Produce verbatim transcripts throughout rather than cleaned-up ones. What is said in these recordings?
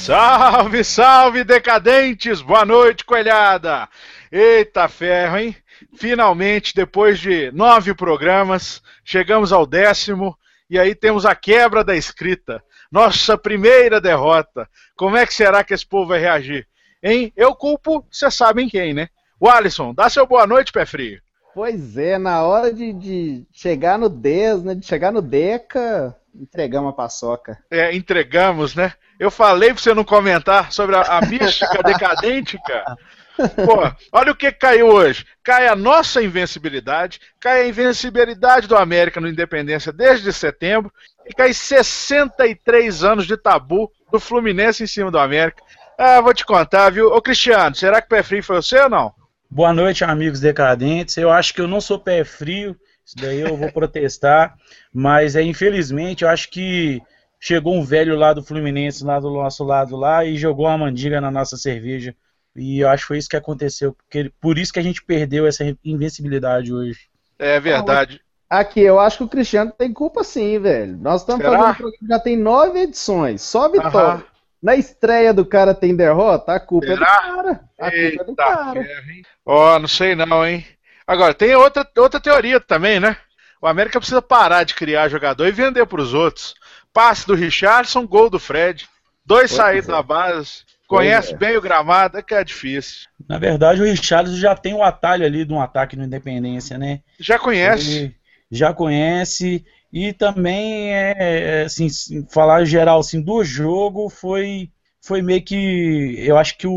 Salve, salve, decadentes! Boa noite, coelhada! Eita ferro, hein? Finalmente, depois de nove programas, chegamos ao décimo e aí temos a quebra da escrita. Nossa primeira derrota. Como é que será que esse povo vai reagir? Hein? Eu culpo, vocês sabem quem, né? O Alisson, dá seu boa noite, pé frio. Pois é, na hora de, de chegar no dez, né, de chegar no Deca, entregamos a paçoca. É, entregamos, né? Eu falei pra você não comentar sobre a, a mística decadente, cara. Pô, olha o que caiu hoje. Cai a nossa invencibilidade, cai a invencibilidade do América no Independência desde setembro, e cai sessenta e três anos de tabu do Fluminense em cima do América. Ah, vou te contar, viu? Ô, Cristiano, será que o pé frio foi você ou não? Boa noite, amigos decadentes. Eu acho que eu não sou pé frio, isso daí eu vou protestar, mas é, infelizmente eu acho que chegou um velho lá do Fluminense, lá do nosso lado lá, e jogou uma mandiga na nossa cerveja. E eu acho que foi isso que aconteceu, porque, por isso que a gente perdeu essa invencibilidade hoje. É verdade. Aqui, eu acho que o Cristiano tem culpa sim, velho. Nós estamos Será? fazendo um programa, já tem nove edições, só vitória. Aham. Na estreia do cara tem derrota, a culpa Será? é do cara. A culpa Eita é do cara. ferro, hein? Ó, não sei não, hein? Agora, tem outra, outra teoria também, né? O América precisa parar de criar jogador e vender pros outros. Passe do Richarlison, gol do Fred. Dois Pois saídos é. da base. Conhece é. bem o gramado, é que é difícil. Na verdade, o Richarlison já tem um atalho ali de um ataque no Independência, né? Já conhece? Ele já conhece, e também, é, é, assim, falar geral assim, do jogo, foi, foi meio que, eu acho que o,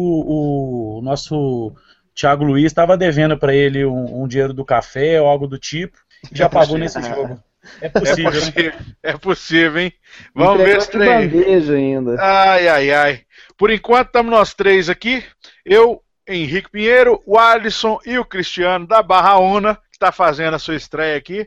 o nosso Thiago Luiz estava devendo para ele um, um dinheiro do café ou algo do tipo, e já É pagou possível. nesse jogo. É É possível, né? possível, é possível, hein? Vamos Entregou ver esse de trem. bandeja ainda. Ai, ai, ai. Por enquanto estamos nós três aqui. Eu, Henrique Pinheiro, o Alisson e o Cristiano da Barra Una, que está fazendo a sua estreia aqui.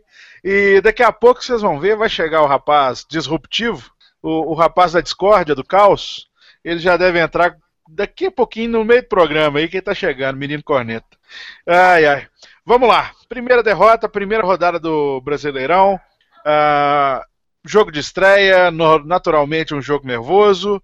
E daqui a pouco vocês vão ver, vai chegar o rapaz disruptivo, o, o rapaz da discórdia, do caos. Ele já deve entrar daqui a pouquinho no meio do programa aí, que ele tá chegando, menino corneta. Ai, ai. Vamos lá. Primeira derrota, primeira rodada do Brasileirão. Ah, jogo de estreia, no- naturalmente um jogo nervoso.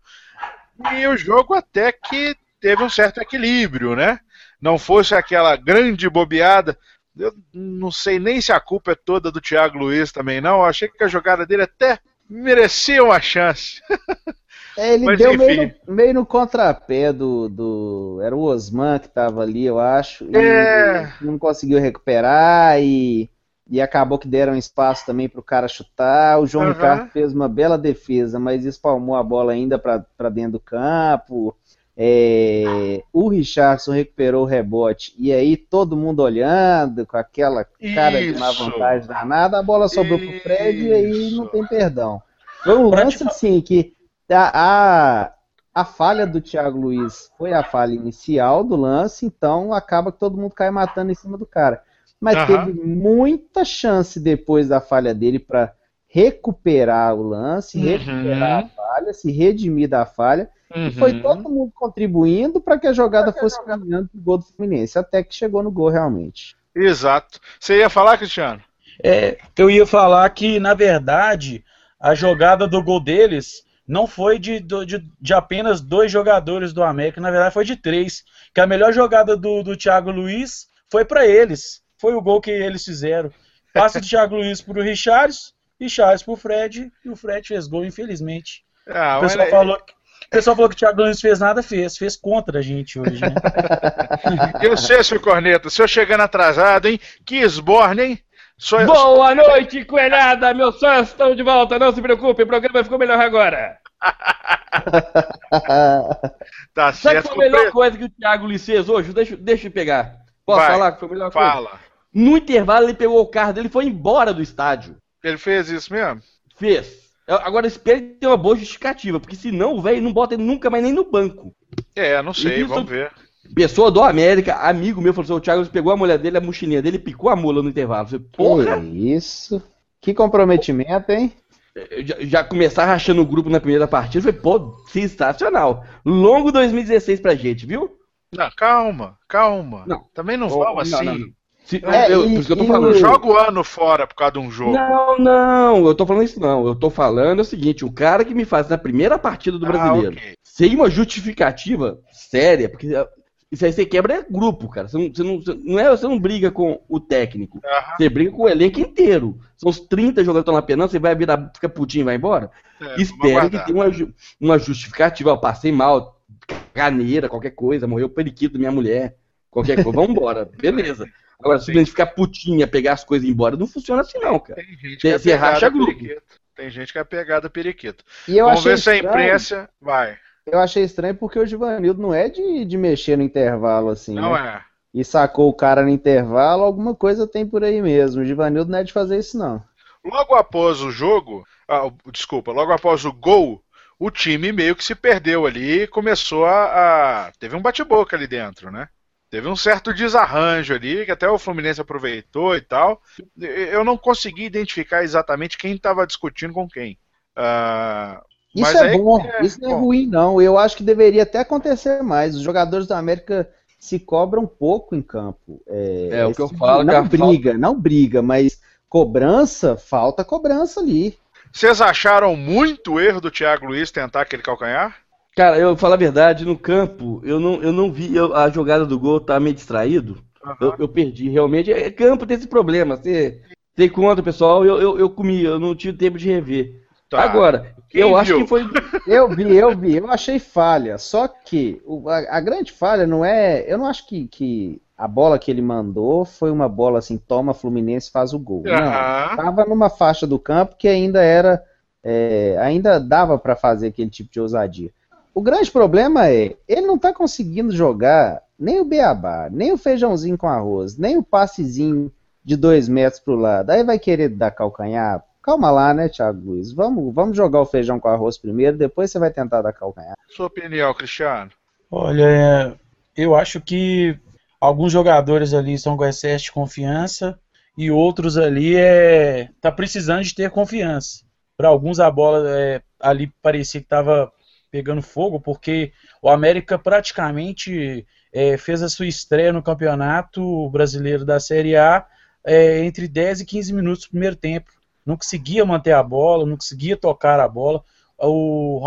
E o jogo até que teve um certo equilíbrio, né? Não fosse aquela grande bobeada. Eu não sei nem se a culpa é toda do Thiago Luiz também, não. Eu achei que a jogada dele até merecia uma chance. É, ele Mas, deu enfim. meio no, meio no contrapé do, do. Era o Osman que tava ali, eu acho. E É. não conseguiu recuperar e, e acabou que deram espaço também pro cara chutar. O João Aham. Ricardo fez uma bela defesa, mas espalmou a bola ainda para dentro do campo. É, o Richarlison recuperou o rebote e aí todo mundo olhando com aquela cara de má Isso. vantagem danada, a bola sobrou pro Fred e aí não Isso. tem perdão. Foi um Pra lance te fa- assim que a, a, a falha do Thiago Luiz foi a falha inicial do lance, então acaba que todo mundo cai matando em cima do cara. Mas Aham. teve muita chance depois da falha dele para recuperar o lance, Uhum. recuperar a falha, se redimir da falha. E foi Uhum. todo mundo contribuindo para que a jogada fosse caminhando pro gol do Fluminense, até que chegou no gol realmente. Exato. Você ia falar, Cristiano? É, eu ia falar que, na verdade, a jogada do gol deles não foi de, do- de, de apenas dois jogadores do América, na verdade foi de três. Que a melhor jogada do, do Thiago Luiz foi para eles. Foi o gol que eles fizeram. Passe do Thiago Luiz pro Richarlison, Richarlison pro Fred, e o Fred fez gol, infelizmente. Ah, O mas pessoal falou, o pessoal falou que o Thiago Luiz fez nada, fez. Fez contra a gente hoje, né? eu sei, seu corneta, se eu chegando atrasado, hein? Que esborne, hein? Só... Boa noite, coelhada! Meus sonhos estão de volta, não se preocupe, o programa ficou melhor agora. Tá Sabe certo. que foi a melhor coisa que o Thiago Luiz fez hoje? Deixa, deixa eu pegar. Posso Vai, falar que foi a melhor coisa? Fala. No intervalo ele pegou o carro dele e foi embora do estádio. Ele fez isso mesmo? Fez. Eu- Agora espero que tenha uma boa justificativa, porque senão o velho não bota ele nunca mais nem no banco. É, não sei, Isso- vamos ver. Pessoa do América, amigo meu, falou assim, o Thiago Luiz pegou a mulher dele, a mochilinha dele e picou a mula no intervalo. Eu falei, porra! Que isso? Que comprometimento, hein? Eu Já, já começar rachando o grupo na primeira partida, foi, pô, sensacional. Longo dois mil e dezesseis pra gente, viu? Não, calma, calma. Não. Também não Ô, vamos não, assim. não, não. Se, É, eu, e- por isso que eu tô e falando. o- Joga o ano fora por causa de um jogo. Não, não, eu tô falando isso não. Eu tô falando é o seguinte, o cara que me faz na primeira partida do Ah, brasileiro, ok. sem uma justificativa séria, porque ah, isso aí você quebra é grupo, cara. Você não, você não, você não é, você não briga com o técnico, Aham. você briga com o elenco inteiro. São os trinta jogadores que estão lá penando, você vai virar, fica putinho e vai embora? É, vamos Espero que aguardar. tenha uma, ju- uma justificativa. Eu passei mal, caneira, qualquer coisa, morreu o periquito da minha mulher, qualquer coisa, vamos embora, beleza. Agora, simplesmente ficar putinha, pegar as coisas e ir embora, não funciona assim não, cara. Tem gente que Você- é você racha pegada grupo. periquito. Tem gente que é pegada periquito. E eu Vamos achei ver se a estranho, imprensa vai. eu achei estranho porque o Givanildo não é de, de mexer no intervalo assim, Não né? é. E sacou o cara no intervalo, alguma coisa tem por aí mesmo. O Givanildo não é de fazer isso não. Logo após o jogo, ah, desculpa, logo após o gol, o time meio que se perdeu ali e começou a, a- teve um bate-boca ali dentro, né? Teve um certo desarranjo ali, que até o Fluminense aproveitou e tal. Eu não consegui identificar exatamente quem estava discutindo com quem. Ah, Isso mas é aí- bom, é, isso não é bom. ruim não. Eu acho que deveria até acontecer mais. Os jogadores da América se cobram pouco em campo. É, É, o esse que eu tipo falo, de- que não a briga, não briga, mas cobrança, falta cobrança ali. Vocês acharam muito erro do Thiago Luiz tentar aquele calcanhar? Cara, eu falo a verdade, no campo, eu não, eu não vi eu- a jogada do gol, tá meio distraído. Eu, eu perdi, realmente. É, campo tem esse problema. Você tem conta, pessoal, eu, eu, eu comi, eu não tive tempo de rever. Tá. Agora, Quem eu acho viu? que foi. Eu vi, eu vi, eu achei falha. Só que o- a, a grande falha não é. Eu não acho que, que a bola que ele mandou foi uma bola assim, toma Fluminense faz o gol. Não. Aham. Tava numa faixa do campo que ainda era. é, ainda dava para fazer aquele tipo de ousadia. O grande problema é, ele não tá conseguindo jogar nem o beabá, nem o feijãozinho com arroz, nem o passezinho de dois metros pro lado. Aí vai querer dar calcanhar. Calma lá, né, Thiago Luiz? Vamos, vamos jogar o feijão com arroz primeiro, depois você vai tentar dar calcanhar. Sua opinião, Cristiano? Olha, é, eu acho que alguns jogadores ali estão com excesso de confiança e outros ali é tá precisando de ter confiança. Para alguns a bola é, ali parecia que estava pegando fogo, porque o América praticamente é, fez a sua estreia no Campeonato Brasileiro da Série A é, entre dez e quinze minutos do primeiro tempo. Não conseguia manter a bola, não conseguia tocar a bola. O,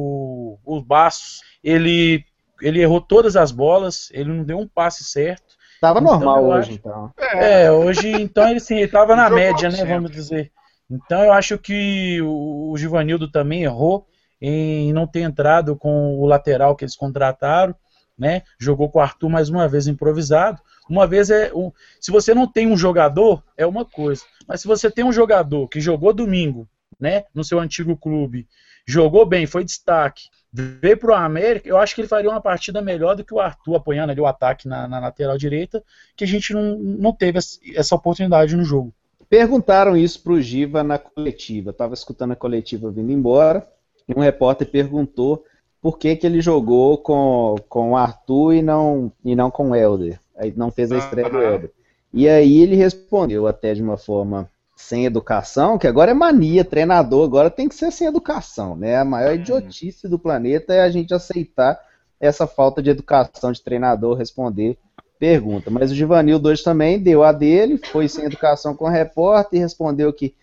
o, o Bastos, ele, ele errou todas as bolas, ele não deu um passe certo. Tava Então, normal eu hoje, acho- então. É, hoje, então, ele sim, ele tava na Jogou média, né, sempre. vamos dizer. Então, eu acho que o, o Givanildo também errou em não ter entrado com o lateral que eles contrataram, né? Jogou com o Arthur mais uma vez improvisado. Uma vez é. Um, se você não tem um jogador, é uma coisa. Mas se você tem um jogador que jogou domingo, né? No seu antigo clube, jogou bem, foi destaque, veio pro América, eu acho que ele faria uma partida melhor do que o Arthur apoiando ali o ataque na, na lateral direita, que a gente não, não teve essa oportunidade no jogo. Perguntaram isso pro Giva na coletiva. Eu tava escutando a coletiva vindo embora, e um repórter perguntou por que, que ele jogou com, com o Arthur e não, e não com o Helder. Aí não fez a estreia do Aham. Helder. E aí ele respondeu até de uma forma sem educação, que agora é mania, treinador agora tem que ser sem educação, né? A maior Hum. idiotice do planeta é a gente aceitar essa falta de educação de treinador responder pergunta. Mas o Givanildo hoje também deu a dele, foi sem educação com o repórter e respondeu que,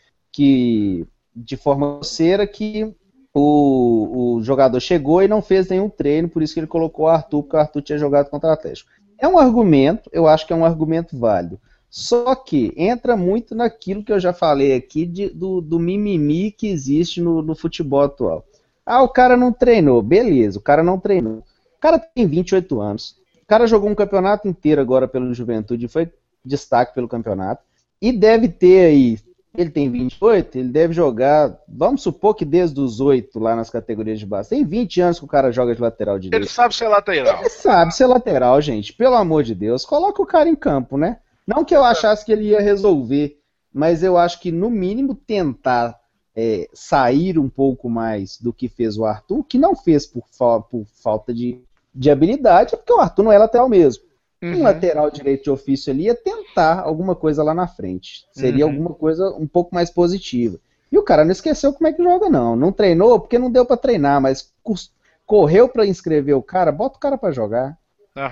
que de forma grosseira que o, o jogador chegou e não fez nenhum treino, por isso que ele colocou o Arthur, porque o Arthur tinha jogado contra o Atlético. É um argumento, eu acho que é um argumento válido. Só que entra muito naquilo que eu já falei aqui de, do, do mimimi que existe no, no futebol atual. Ah, o cara não treinou, beleza, o cara não treinou. O cara tem vinte e oito anos, o cara jogou um campeonato inteiro agora pelo Juventude, foi destaque pelo campeonato, e deve ter aí, ele tem vinte e oito, ele deve jogar, vamos supor que desde os oito lá nas categorias de base, tem vinte anos que o cara joga de lateral direito. Ele sabe ser lateral. Ele sabe ser lateral, gente. Pelo amor de Deus, coloca o cara em campo, né? Não que eu achasse que ele ia resolver, mas eu acho que no mínimo tentar é, sair um pouco mais do que fez o Arthur, que não fez por, fa por falta de, de habilidade, é porque o Arthur não é lateral mesmo. Um Uhum. lateral direito de ofício ali ia tentar alguma coisa lá na frente. Seria Uhum. alguma coisa um pouco mais positiva. E o cara não esqueceu como é que joga, não. Não treinou porque não deu pra treinar, mas cus- correu pra inscrever o cara, bota o cara pra jogar. Aham.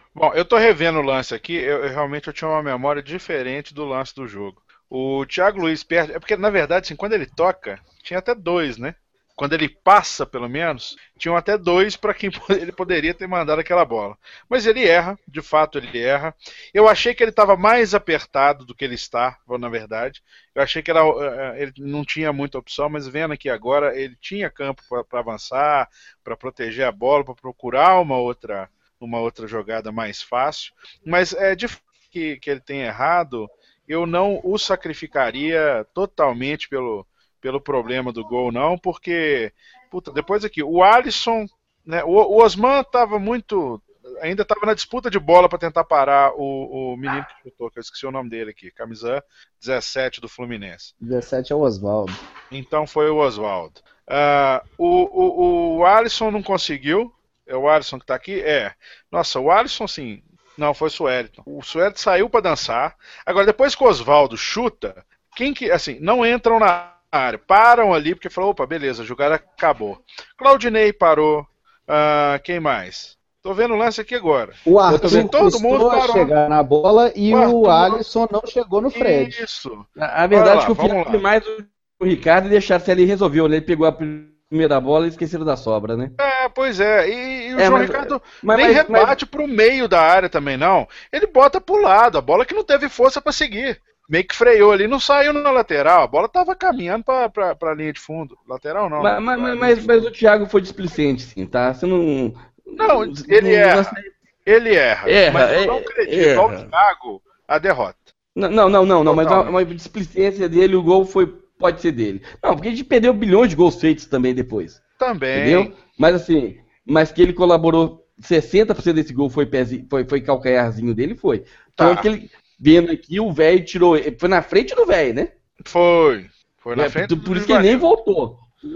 Bom, eu tô revendo o lance aqui, eu, eu realmente eu tinha uma memória diferente do lance do jogo. O Thiago Luiz perde, é porque na verdade, assim, quando ele toca, tinha até dois, né? Quando ele passa, pelo menos, tinham até dois para quem ele poderia ter mandado aquela bola. Mas ele erra, de fato ele erra. Eu achei que ele estava mais apertado do que ele está, na verdade. Eu achei que era, ele não tinha muita opção, mas vendo aqui agora, ele tinha campo para avançar, para proteger a bola, para procurar uma outra, uma outra jogada mais fácil. Mas é de que, que ele tenha errado, eu não o sacrificaria totalmente pelo pelo problema do gol, não, porque, puta, depois aqui, o Alisson, né, o, o Osman estava muito, ainda estava na disputa de bola para tentar parar o, o menino que chutou, que eu esqueci o nome dele aqui, camisa dezessete do Fluminense. dezessete é o Oswaldo. Então foi o Oswaldo. Uh, o, o, o Alisson não conseguiu, é o Alisson que está aqui? É. Nossa, o Alisson, sim, não, foi o Suelton. O Suelton saiu para dançar, agora depois que o Oswaldo chuta, quem que, assim, não entram na área, param ali porque falou, opa, beleza, a jogada acabou. Claudinei parou, uh, quem mais? Tô vendo o lance aqui agora. O Arthur vendo, todo mundo parou. chegar na bola e o, o Alisson não chegou no Fred. Isso. A, a verdade é que eu confiava mais o Ricardo e deixasse ele resolveu, né? Ele pegou a primeira bola e esqueceram da sobra, né? É, pois é. E, e o é, João mas, Ricardo mas, nem mas, rebate mas... pro meio da área também, não. Ele bota pro lado, a bola que não teve força para seguir. Meio que freou ali, não saiu na lateral. A bola tava caminhando pra, pra, pra linha de fundo. Lateral não. Mas, mas, mas, mas o Thiago foi displicente, sim, tá? Você não. Não, ele erra. Ele erra. erra mas eu não acredito ao Thiago a derrota. Não, não, não, não, não mas a, a displicência dele, o gol foi, pode ser dele. Não, porque a gente perdeu bilhões de gols feitos também depois. Também. Entendeu? Mas assim, mas que ele colaborou, sessenta por cento desse gol foi, foi, foi calcanharzinho dele, foi. Então tá. que ele. Vendo aqui, o velho tirou. Foi na frente do velho, né? Foi. Foi na é, frente Por, por isso que ele nem voltou.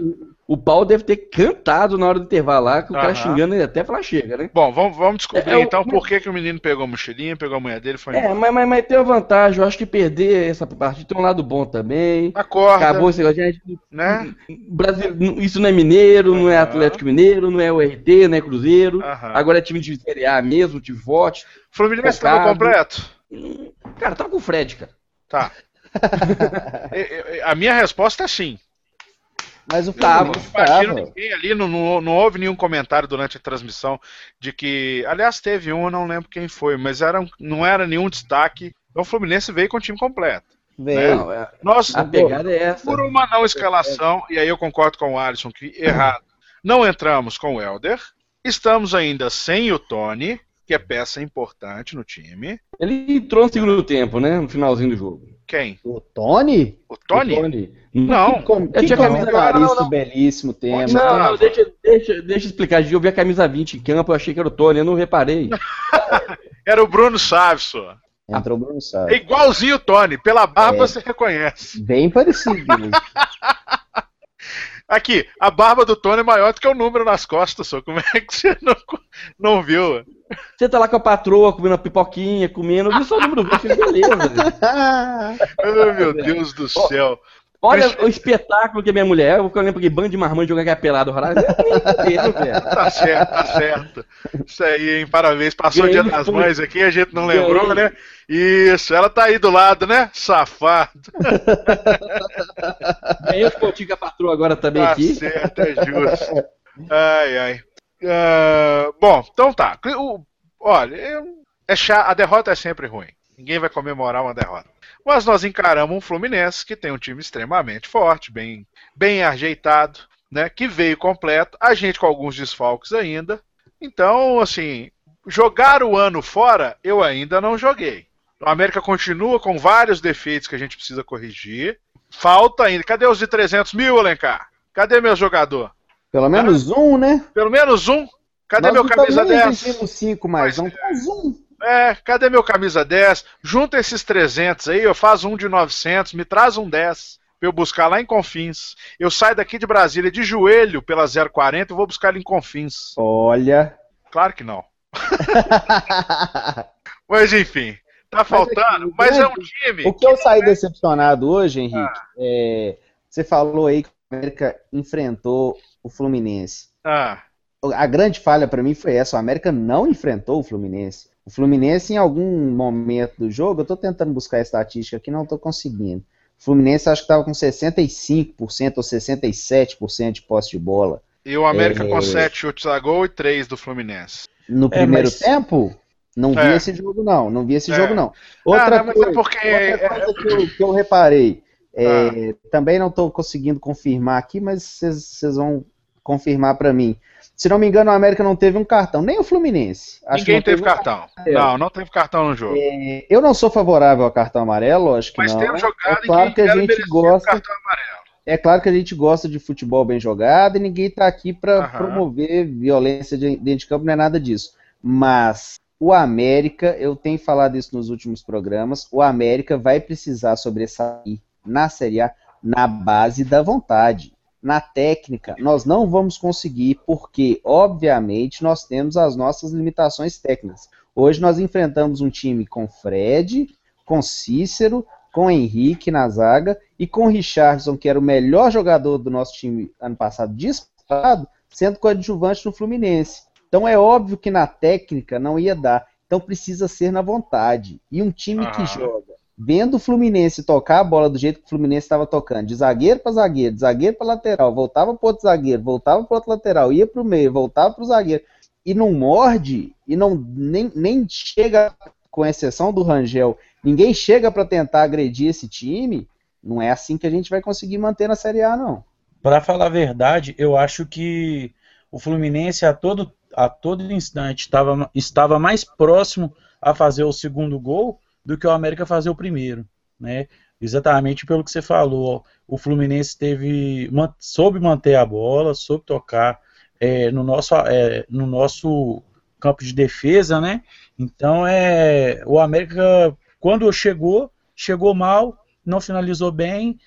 O Paulo deve ter cantado na hora do intervalo lá, que o Aham. cara xingando ele até falar chega, né? Bom, vamos, vamos descobrir é, então eu... por que, que o menino pegou a mochilinha, pegou a mulher dele e foi embora. É, mas, mas, mas tem uma vantagem, eu acho que perder essa partida tem um lado bom também. Acorda. Acabou esse negócio, gente. Né? Brasil, isso não é Mineiro, Aham. não é Atlético Mineiro, não é o R T, não é Cruzeiro. Aham. Agora é time de Série A mesmo, time forte. Fluminense estava completo? Cara, tava com o Fred, cara. Tá. A minha resposta é sim. Mas o Fluminense tava. Ninguém ali, não, não, não houve nenhum comentário durante a transmissão de que. Aliás, teve um, eu não lembro quem foi, mas era, não era nenhum destaque. Então o Fluminense veio com o time completo. Veio. Né? Nossa, a pegada é essa. Por uma não escalação, e aí eu concordo com o Alisson que errado. Não entramos com o Helder. Estamos ainda sem o Tony, que é peça importante no time. Ele entrou no segundo tempo, né? No finalzinho do jogo. Quem? O Tony? O Tony? O Tony. Não. Que, que, que comentarista belíssimo tema. Não, não, deixa, deixa, deixa eu explicar. Eu vi a camisa vinte em campo, eu achei que era o Tony, eu não reparei. Era o Bruno Salles, só. Entrou o Bruno Salles. É igualzinho o Tony, pela barba é, você reconhece. Bem parecido. Aqui, a barba do Tony é maior do que o número nas costas, só. Como é que você não, não viu? Você tá lá com a patroa, comendo uma pipoquinha, comendo, viu só o número vinte, beleza. Oh, meu Deus do céu. Olha Cristo... o espetáculo que é minha mulher. Eu lembro que bando de marmanjo jogando aquela pelada horário. Tá certo, tá certo. Isso aí, hein? Parabéns. Passou o dia das mães aqui, a gente não lembrou, né? Isso, ela tá aí do lado, né? Safado. Ganhei os pontinhos com a patroa agora também tá aqui. Tá certo, é justo. Ai, ai. Uh, bom, então tá. O, olha, é chato, a derrota é sempre ruim. Ninguém vai comemorar uma derrota. Mas nós encaramos um Fluminense que tem um time extremamente forte, bem, bem ajeitado, né? Que veio completo, a gente com alguns desfalques ainda. Então, assim, jogar o ano fora, eu ainda não joguei. O América continua com vários defeitos que a gente precisa corrigir. Falta ainda. Cadê os de trezentos mil, Alencar? Cadê meu jogador? Pelo menos ah, um, né? Pelo menos um. Cadê Nós meu camisa dez? Nós cinco, mas não faz um. É, cadê meu camisa dez? Junta esses trezentos aí, eu faço um de novecentos, me traz um dez pra eu buscar lá em Confins. Eu saio daqui de Brasília de joelho pela zero quarenta e vou buscar ele em Confins. Olha. Claro que não. Mas enfim, tá faltando, mas, aqui, mas é um time... O que, que eu saí é... decepcionado hoje, Henrique, ah. é, você falou aí que o América enfrentou o Fluminense. Ah. A grande falha pra mim foi essa, o América não enfrentou o Fluminense. O Fluminense, em algum momento do jogo, eu estou tentando buscar a estatística aqui, não estou conseguindo. O Fluminense acho que estava com sessenta e cinco por cento ou sessenta e sete por cento de posse de bola. E o América É, com sete chutes a gol e três do Fluminense. No É, primeiro mas- tempo, não vi É. esse jogo não, não vi esse É. jogo não. Outra Ah, não, mas coisa, é porque- outra coisa que, eu, que eu reparei, é, Ah. também não estou conseguindo confirmar aqui, mas vocês vão confirmar para mim. Se não me engano, o América não teve um cartão, nem o Fluminense. Acho que Ninguém não teve um cartão. amarelo. Não, não teve cartão no jogo. É, eu não sou favorável ao cartão amarelo, lógico que Mas não. teve jogada É claro em que a era gente merecido gosta. cartão amarelo. É claro que a gente gosta de futebol bem jogado e ninguém está aqui para Aham. promover violência de- dentro de campo, não é nada disso. Mas o América, eu tenho falado isso nos últimos programas, o América vai precisar sobressair na Série A na base da vontade. Na técnica, nós não vamos conseguir, porque, obviamente, nós temos as nossas limitações técnicas. Hoje nós enfrentamos um time com Fred, com Cícero, com Henrique na zaga e com Richardson, que era o melhor jogador do nosso time ano passado, disparado, sendo coadjuvante no Fluminense. Então é óbvio que na técnica não ia dar. Então precisa ser na vontade. E um time que Aham. joga, vendo o Fluminense tocar a bola do jeito que o Fluminense estava tocando, de zagueiro para zagueiro, de zagueiro para lateral, voltava para outro zagueiro, voltava para outro lateral, ia para o meio, voltava para o zagueiro, e não morde, e não nem, nem chega, com exceção do Rangel, ninguém chega para tentar agredir esse time, não é assim que a gente vai conseguir manter na Série A, não. Para falar a verdade, eu acho que o Fluminense a todo, a todo instante tava, estava mais próximo a fazer o segundo gol do que o América fazer o primeiro, né? Exatamente pelo que você falou. O Fluminense teve, man, soube manter a bola, soube tocar é, no, nosso, é, no nosso campo de defesa, né? Então é, o América, quando chegou, chegou mal, não finalizou bem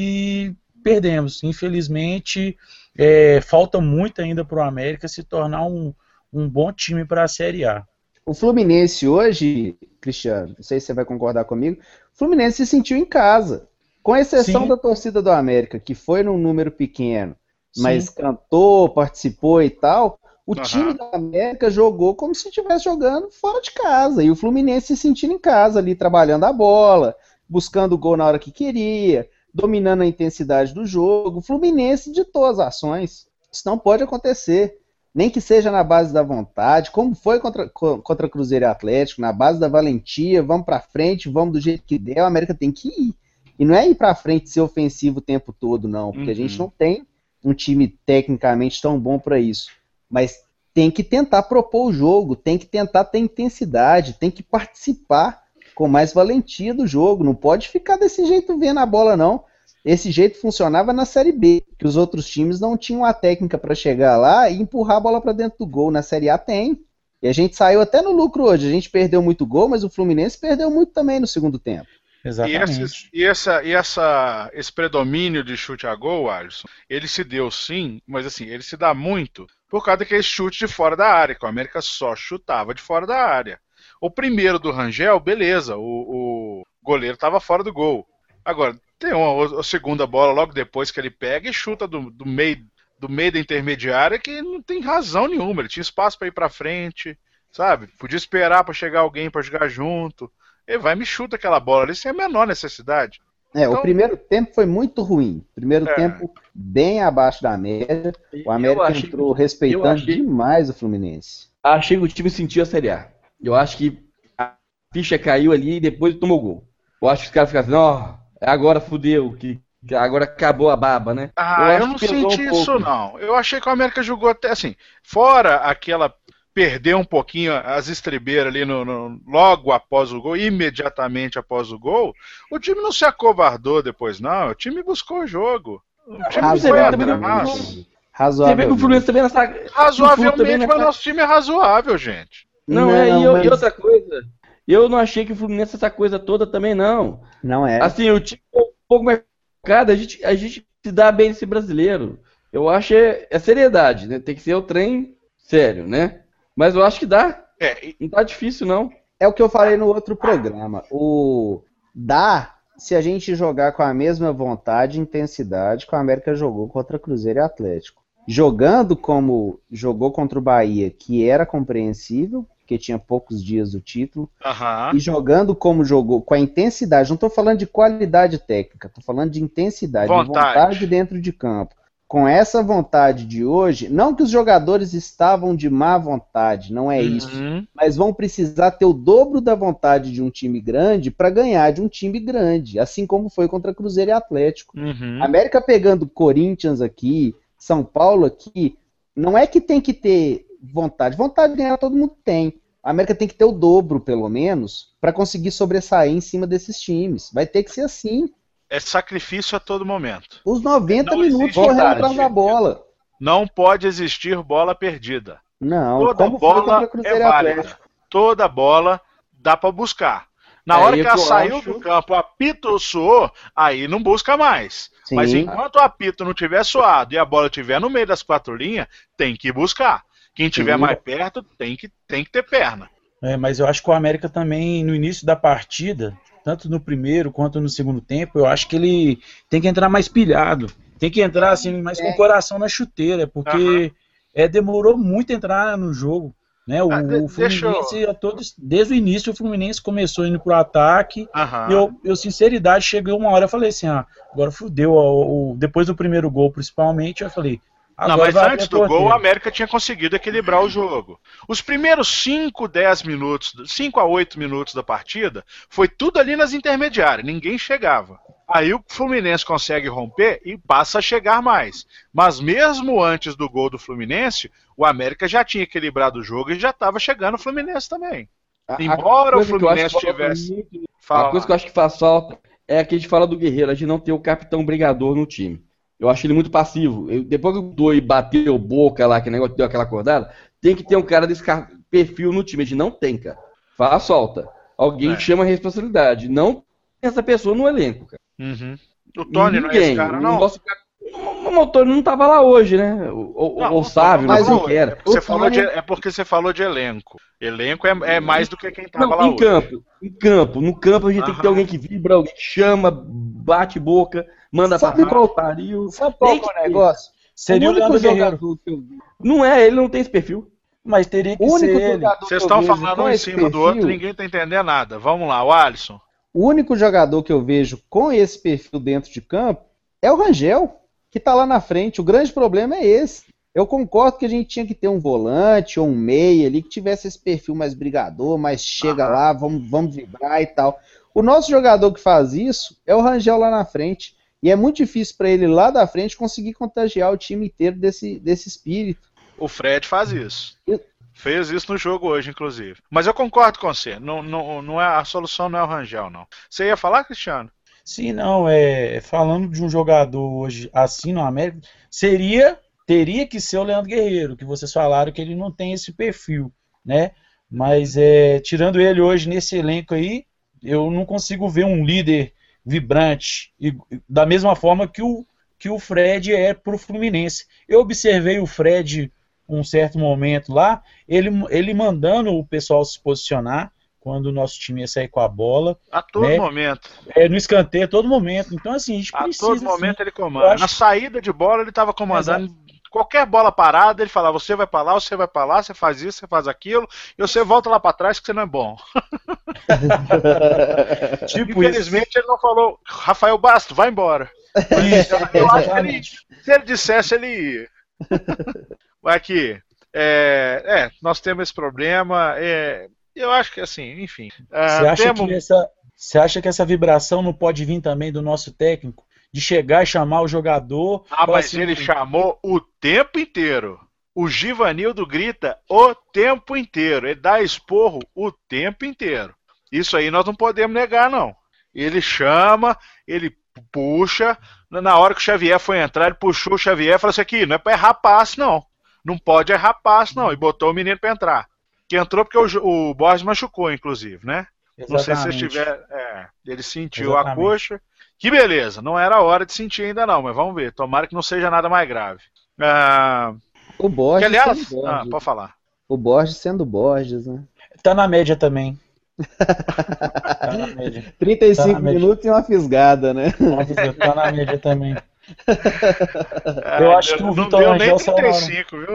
e perdemos. Infelizmente, é, falta muito ainda para o América se tornar um, um bom time para a Série A. O Fluminense hoje, Cristiano, não sei se você vai concordar comigo, o Fluminense se sentiu em casa. Com exceção Sim. da torcida do América, que foi num número pequeno, mas Sim. cantou, participou e tal, o Aham. time da América jogou como se estivesse jogando fora de casa. E o Fluminense se sentindo em casa ali, trabalhando a bola, buscando o gol na hora que queria, dominando a intensidade do jogo. O Fluminense ditou as ações. Isso não pode acontecer. Nem que seja na base da vontade, como foi contra, contra Cruzeiro e Atlético, na base da valentia, vamos pra frente, vamos do jeito que der, o América tem que ir. E não é ir pra frente e ser ofensivo o tempo todo, não, porque Uhum. a gente não tem um time tecnicamente tão bom para isso. Mas tem que tentar propor o jogo, tem que tentar ter intensidade, tem que participar com mais valentia do jogo, não pode ficar desse jeito vendo a bola, não. Esse jeito funcionava na Série B, que os outros times não tinham a técnica para chegar lá e empurrar a bola para dentro do gol. Na Série A tem. E a gente saiu até no lucro hoje. A gente perdeu muito gol, mas o Fluminense perdeu muito também no segundo tempo. E, Exatamente. esses, e, essa, e essa, esse predomínio de chute a gol, Alisson, ele se deu sim, mas assim, ele se dá muito por causa daquele chute de fora da área, que o América só chutava de fora da área. O primeiro do Rangel, beleza, o, o goleiro estava fora do gol. Agora, tem uma, a segunda bola logo depois que ele pega e chuta do, do, meio, do meio da intermediária que não tem razão nenhuma. Ele tinha espaço para ir para frente, sabe? Podia esperar para chegar alguém para jogar junto. Ele vai e me chuta aquela bola ali sem a menor necessidade. É, Então- o primeiro tempo foi muito ruim. Primeiro É. tempo bem abaixo da média. O América Eu achei- entrou respeitando eu achei- demais o Fluminense. Achei que o time sentiu a Série A. Eu acho que a ficha caiu ali e depois tomou gol. Eu acho que os caras ficaram assim, ó, agora fudeu, que, que agora acabou a baba, né? Ah, Eu eu, acho não que pesou senti um isso pouco. não. Eu achei que o América jogou até assim, fora aquela perdeu um pouquinho as estribeiras ali no, no- logo após o gol, imediatamente após o gol, o time não se acovardou depois não, o time buscou o jogo. O time Você foi vê também no- atrás. Você vê que Razoável. o Fluminense também nessa. o Fluminense também Razoavelmente, mas nessa- nosso time é razoável, gente. Não, é, e, eu- mas e outra coisa, eu não achei que o Fluminense essa coisa toda também, não. não é. Assim, o time é um pouco mais focado, a gente, a gente se dá bem nesse brasileiro. Eu acho é, é seriedade, né? Tem que ser o trem sério, né? Mas eu acho que dá. É, e- Não tá difícil, não. É o que eu falei no outro programa. O dá se a gente jogar com a mesma vontade e intensidade que o América jogou contra Cruzeiro e Atlético. Jogando como jogou contra o Bahia, que era compreensível, porque tinha poucos dias do título, Uhum. e jogando como jogou, com a intensidade, não estou falando de qualidade técnica, estou falando de intensidade, vontade. de vontade dentro de campo. Com essa vontade de hoje, não que os jogadores estavam de má vontade, não é Uhum. isso, mas vão precisar ter o dobro da vontade de um time grande para ganhar de um time grande, assim como foi contra Cruzeiro e Atlético. Uhum. América pegando Corinthians aqui, São Paulo aqui, não é que tem que ter vontade, vontade de ganhar todo mundo tem. A América tem que ter o dobro, pelo menos, para conseguir sobressair em cima desses times. Vai ter que ser assim. É sacrifício a todo momento. Os noventa Não minutos existe correndo vontade. atrás da bola. Não pode existir bola perdida. Não, Toda como foi contra bola Cruzeiro é e válida. Atlético. Toda bola dá para buscar. Na É, hora que eu ela saiu acho- do campo, o apito soou, aí não busca mais. Sim. Mas enquanto o apito não tiver soado e a bola estiver no meio das quatro linhas, tem que buscar. Quem estiver Sim. mais perto tem que, tem que ter perna. É, mas eu acho que o América também, no início da partida, tanto no primeiro quanto no segundo tempo, eu acho que ele tem que entrar mais pilhado. Tem que entrar assim, mais com o coração na chuteira, porque é, demorou muito entrar no jogo. Né? O, Ah, de- o deixa eu- Fluminense, a todos, desde o início, o Fluminense começou indo pro ataque. Aham. E eu, eu, sinceridade, chegou uma hora, eu falei assim, ah, agora fudeu. O, o- depois do primeiro gol, principalmente, eu falei... Não, agora mas vai abrir antes a do gol, porteira. o América tinha conseguido equilibrar o jogo. Os primeiros cinco, dez minutos, cinco a oito minutos da partida, foi tudo ali nas intermediárias, ninguém chegava. Aí o Fluminense consegue romper e passa a chegar mais. Mas mesmo antes do gol do Fluminense, o América já tinha equilibrado o jogo e já estava chegando o Fluminense também. A- a Embora o coisa que eu acho Fluminense que falta tivesse... muito- Fala A coisa lá. que eu acho que faz falta é a que a gente fala do Guerreiro, a gente não ter o capitão brigador no time. Eu acho ele muito passivo. Eu- depois que o Doi bateu boca lá, que negócio deu aquela acordada, tem que ter um cara desse car- perfil no time. A gente não tem, cara. Faz falta. Alguém É. que chama a responsabilidade. Não tem essa pessoa no elenco, cara. Uhum. O Tony não é Ninguém. esse cara, O não? nosso cara- O motor não tava lá hoje, né? O, o, Não, o o Sávio, Tony não mas sei o- o que era. Você O falou de, Tony- é porque você falou de elenco. Elenco é, é mais do que quem tava Não, lá em hoje. campo, em campo. No campo a gente tem que ter Aham. alguém que vibra, alguém que chama, bate boca, manda Sabe pra qual- pariu. Sabe qual Tem que é que o ter. negócio? Seria o único Leandro Guerreiro. jogador que eu vi- Não é, ele não tem esse perfil. Mas teria que O ser único ele. jogador Vocês que eu estão vejo falando com um em esse cima do perfil- outro, ninguém tá entendendo nada. Vamos lá, o Alisson. O único jogador que eu vejo com esse perfil dentro de campo é o Rangel, que tá lá na frente. O grande problema é esse. Eu concordo que a gente tinha que ter um volante ou um meia ali que tivesse esse perfil mais brigador, mais chega Aham. lá, vamos, vamos vibrar e tal. O nosso jogador que faz isso é o Rangel lá na frente. E é muito difícil para ele lá da frente conseguir contagiar o time inteiro desse, desse espírito. O Fred faz isso. Eu- Fez isso no jogo hoje, inclusive. Mas eu concordo com você. Não, não, não é, a solução não é o Rangel, não. Você ia falar, Cristiano? Sim, não, é, falando de um jogador hoje assim no América, seria, teria que ser o Leandro Guerreiro, que vocês falaram que ele não tem esse perfil, né? Mas é, tirando ele hoje nesse elenco aí, eu não consigo ver um líder vibrante, e, da mesma forma que o, que o Fred é pro Fluminense. Eu observei o Fred um certo momento lá, ele, ele mandando o pessoal se posicionar quando o nosso time ia sair com a bola, A todo Né? momento. é, no escanteio a todo momento. Então, assim, a gente A precisa. todo sim. momento ele Eu comanda. acho- Na saída de bola ele estava comandando. Qualquer bola parada, ele falava, você vai pra lá, você vai pra lá, você faz isso, você faz aquilo, e você volta lá pra trás que você não é bom. Tipo Infelizmente ele não falou, Rafael Basto, vai embora. isso. Eu acho que ele, Exatamente. se ele dissesse, ele ia. Vai aqui. É, é, nós temos esse problema. É, eu acho que assim, enfim. ah, Você acha, temos- que essa, você acha que essa vibração não pode vir também do nosso técnico? De chegar e chamar o jogador. Ah, falar mas assim, ele chamou o tempo inteiro. O Givanildo grita o tempo inteiro. Ele dá esporro o tempo inteiro. Isso aí nós não podemos negar, não. Ele chama, ele puxa. Na hora que o Xavier foi entrar, ele puxou o Xavier e falou assim: aqui, não é pra errar passe, não. Não pode errar passe, não. E botou o menino pra entrar. Que entrou porque o, Ju- o Borges machucou, inclusive, né? Não sei se vocês exatamente. tiver. É, ele sentiu Exatamente. a coxa. Que beleza, não era a hora de sentir ainda não, mas vamos ver. Tomara que não seja nada mais grave. Ah, O que, Borges aliás, sendo ah, Borges. pode falar. O Borges sendo Borges, né? Tá na média também. Tá na média. trinta e cinco Tá, mas- minutos e uma fisgada, né? Tá na média também. Ah, Eu acho deu- que o não Vitor deu Rangel nem saiu na hora. trinta e cinco, viu?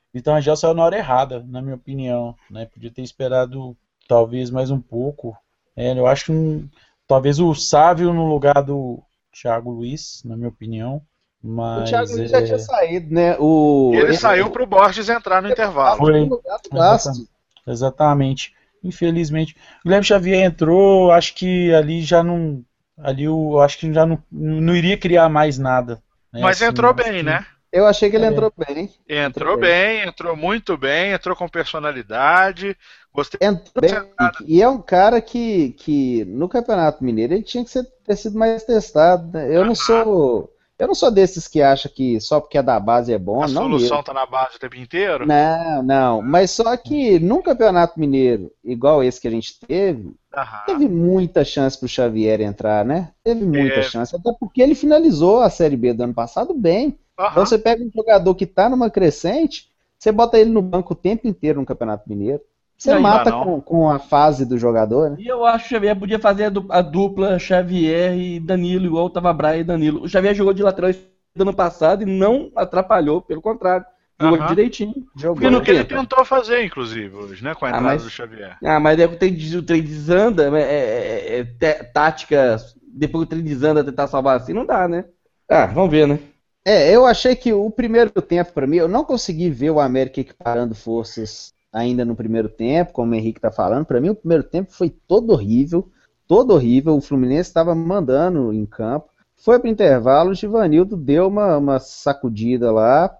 Vitor Rangel saiu na hora errada, na minha opinião, né? Podia ter esperado talvez mais um pouco. É, eu acho que um, talvez o Sávio no lugar do Thiago Luiz, na minha opinião. Mas, o Thiago Luiz é... já tinha saído, né? O... Ele, ele ele saiu para o Borges entrar no intervalo. Foi, no lugar do Bastos. Exatamente. Infelizmente. O Guilherme Xavier entrou, acho que ali já não. Ali eu acho que já não, não iria criar mais nada. Né? Mas assim, entrou bem, que... né? Eu achei que ele É. entrou bem. Entrou, entrou bem, bem, entrou muito bem, entrou com personalidade. Gostei. Entrou bem. E é um cara que, que no Campeonato Mineiro ele tinha que ser, ter sido mais testado. Né? Eu ah, não sou. Eu não sou desses que acha que só porque é da base é bom. A não solução mesmo. tá na base o tempo inteiro? Não, não. Mas só que num Campeonato Mineiro, igual esse que a gente teve, Aham. teve muita chance pro Xavier entrar, né? Teve muita é. chance. Até porque ele finalizou a Série B do ano passado bem. Aham. Então você pega um jogador que tá numa crescente, você bota ele no banco o tempo inteiro no Campeonato Mineiro. Você não, mata não. Com, com a fase do jogador, né? E eu acho que o Xavier podia fazer a, du a dupla Xavier e Danilo, igual tava Braia e Danilo. O Xavier jogou de lateral do ano passado e não atrapalhou, pelo contrário. Jogou uh-huh. direitinho. Jogou. Porque no que ele tentou fazer, inclusive, hoje, né? Com a entrada ah, mas, do Xavier. Ah, mas é que o trem desanda, é, é, é, é tática, depois o trem desanda tentar salvar assim, não dá, né? Ah, vamos ver, né? É, eu achei que o primeiro tempo, pra mim, eu não consegui ver o América equiparando forças ainda no primeiro tempo, como o Henrique tá falando. Pra mim, o primeiro tempo foi todo horrível, todo horrível. O Fluminense estava mandando em campo. Foi pro intervalo, o Givanildo deu uma, uma sacudida lá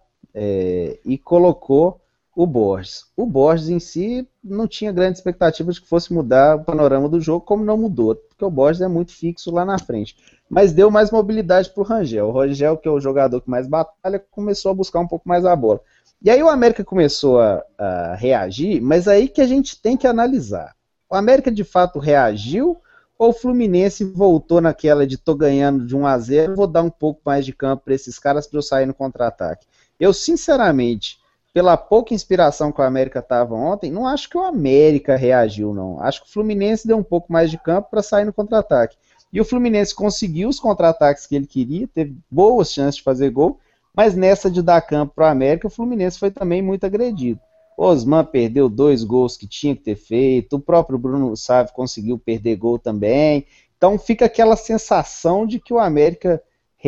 é, e colocou o Borges. O Borges em si não tinha grande expectativa de que fosse mudar o panorama do jogo, como não mudou, porque o Borges é muito fixo lá na frente. Mas deu mais mobilidade pro Rangel. O Rangel, que é o jogador que mais batalha, começou a buscar um pouco mais a bola. E aí o América começou a, a reagir, mas aí que a gente tem que analisar. O América de fato reagiu ou o Fluminense voltou naquela de tô ganhando de um a zero, vou dar um pouco mais de campo para esses caras para eu sair no contra-ataque? Eu, sinceramente, pela pouca inspiração que o América estava ontem, não acho que o América reagiu, não. Acho que o Fluminense deu um pouco mais de campo para sair no contra-ataque. E o Fluminense conseguiu os contra-ataques que ele queria, teve boas chances de fazer gol, mas nessa de dar campo para o América, o Fluminense foi também muito agredido. Osman perdeu dois gols que tinha que ter feito, o próprio Bruno Sávio conseguiu perder gol também. Então fica aquela sensação de que o América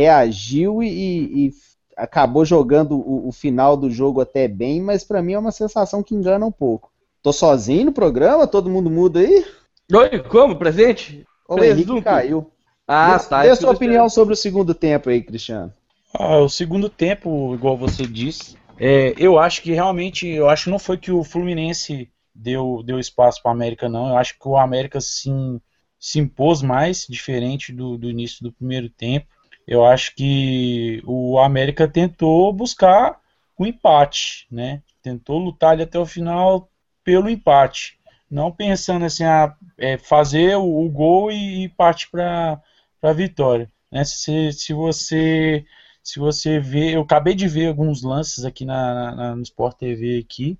reagiu e, e acabou jogando o, o final do jogo até bem, mas para mim é uma sensação que engana um pouco. Tô sozinho no programa? Todo mundo muda aí? Oi, como? Presente? O Henrique caiu. Ah, dê, tá. Dê a sua opinião sobre o segundo tempo aí, Cristiano. Ah, o segundo tempo, igual você disse, é, eu acho que realmente, eu acho que não foi que o Fluminense deu, deu espaço para o América, não. Eu acho que o América sim, se impôs mais, diferente do, do início do primeiro tempo. Eu acho que o América tentou buscar o empate, né? Tentou lutar ali até o final pelo empate. Não pensando assim, a é, fazer o, o gol e, e partir para a vitória. Né? Se, se você... Se você vê, eu acabei de ver alguns lances aqui na, na, no Sport T V aqui,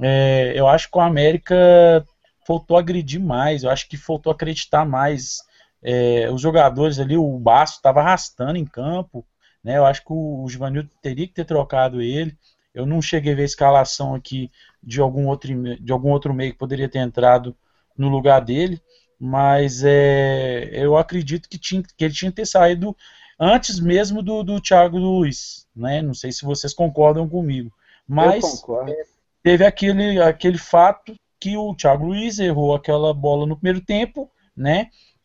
é, eu acho que o América faltou agredir mais, eu acho que faltou acreditar mais. É, os jogadores ali, o Basto estava arrastando em campo, né, eu acho que o, o Givanildo teria que ter trocado ele. Eu não cheguei a ver a escalação aqui de algum outro, de algum outro meio que poderia ter entrado no lugar dele, mas é, eu acredito que, tinha, que ele tinha que ter saído antes mesmo do, do Thiago Luiz, né? Não sei se vocês concordam comigo, mas teve aquele, aquele fato que o Thiago Luiz errou aquela bola no primeiro tempo, né?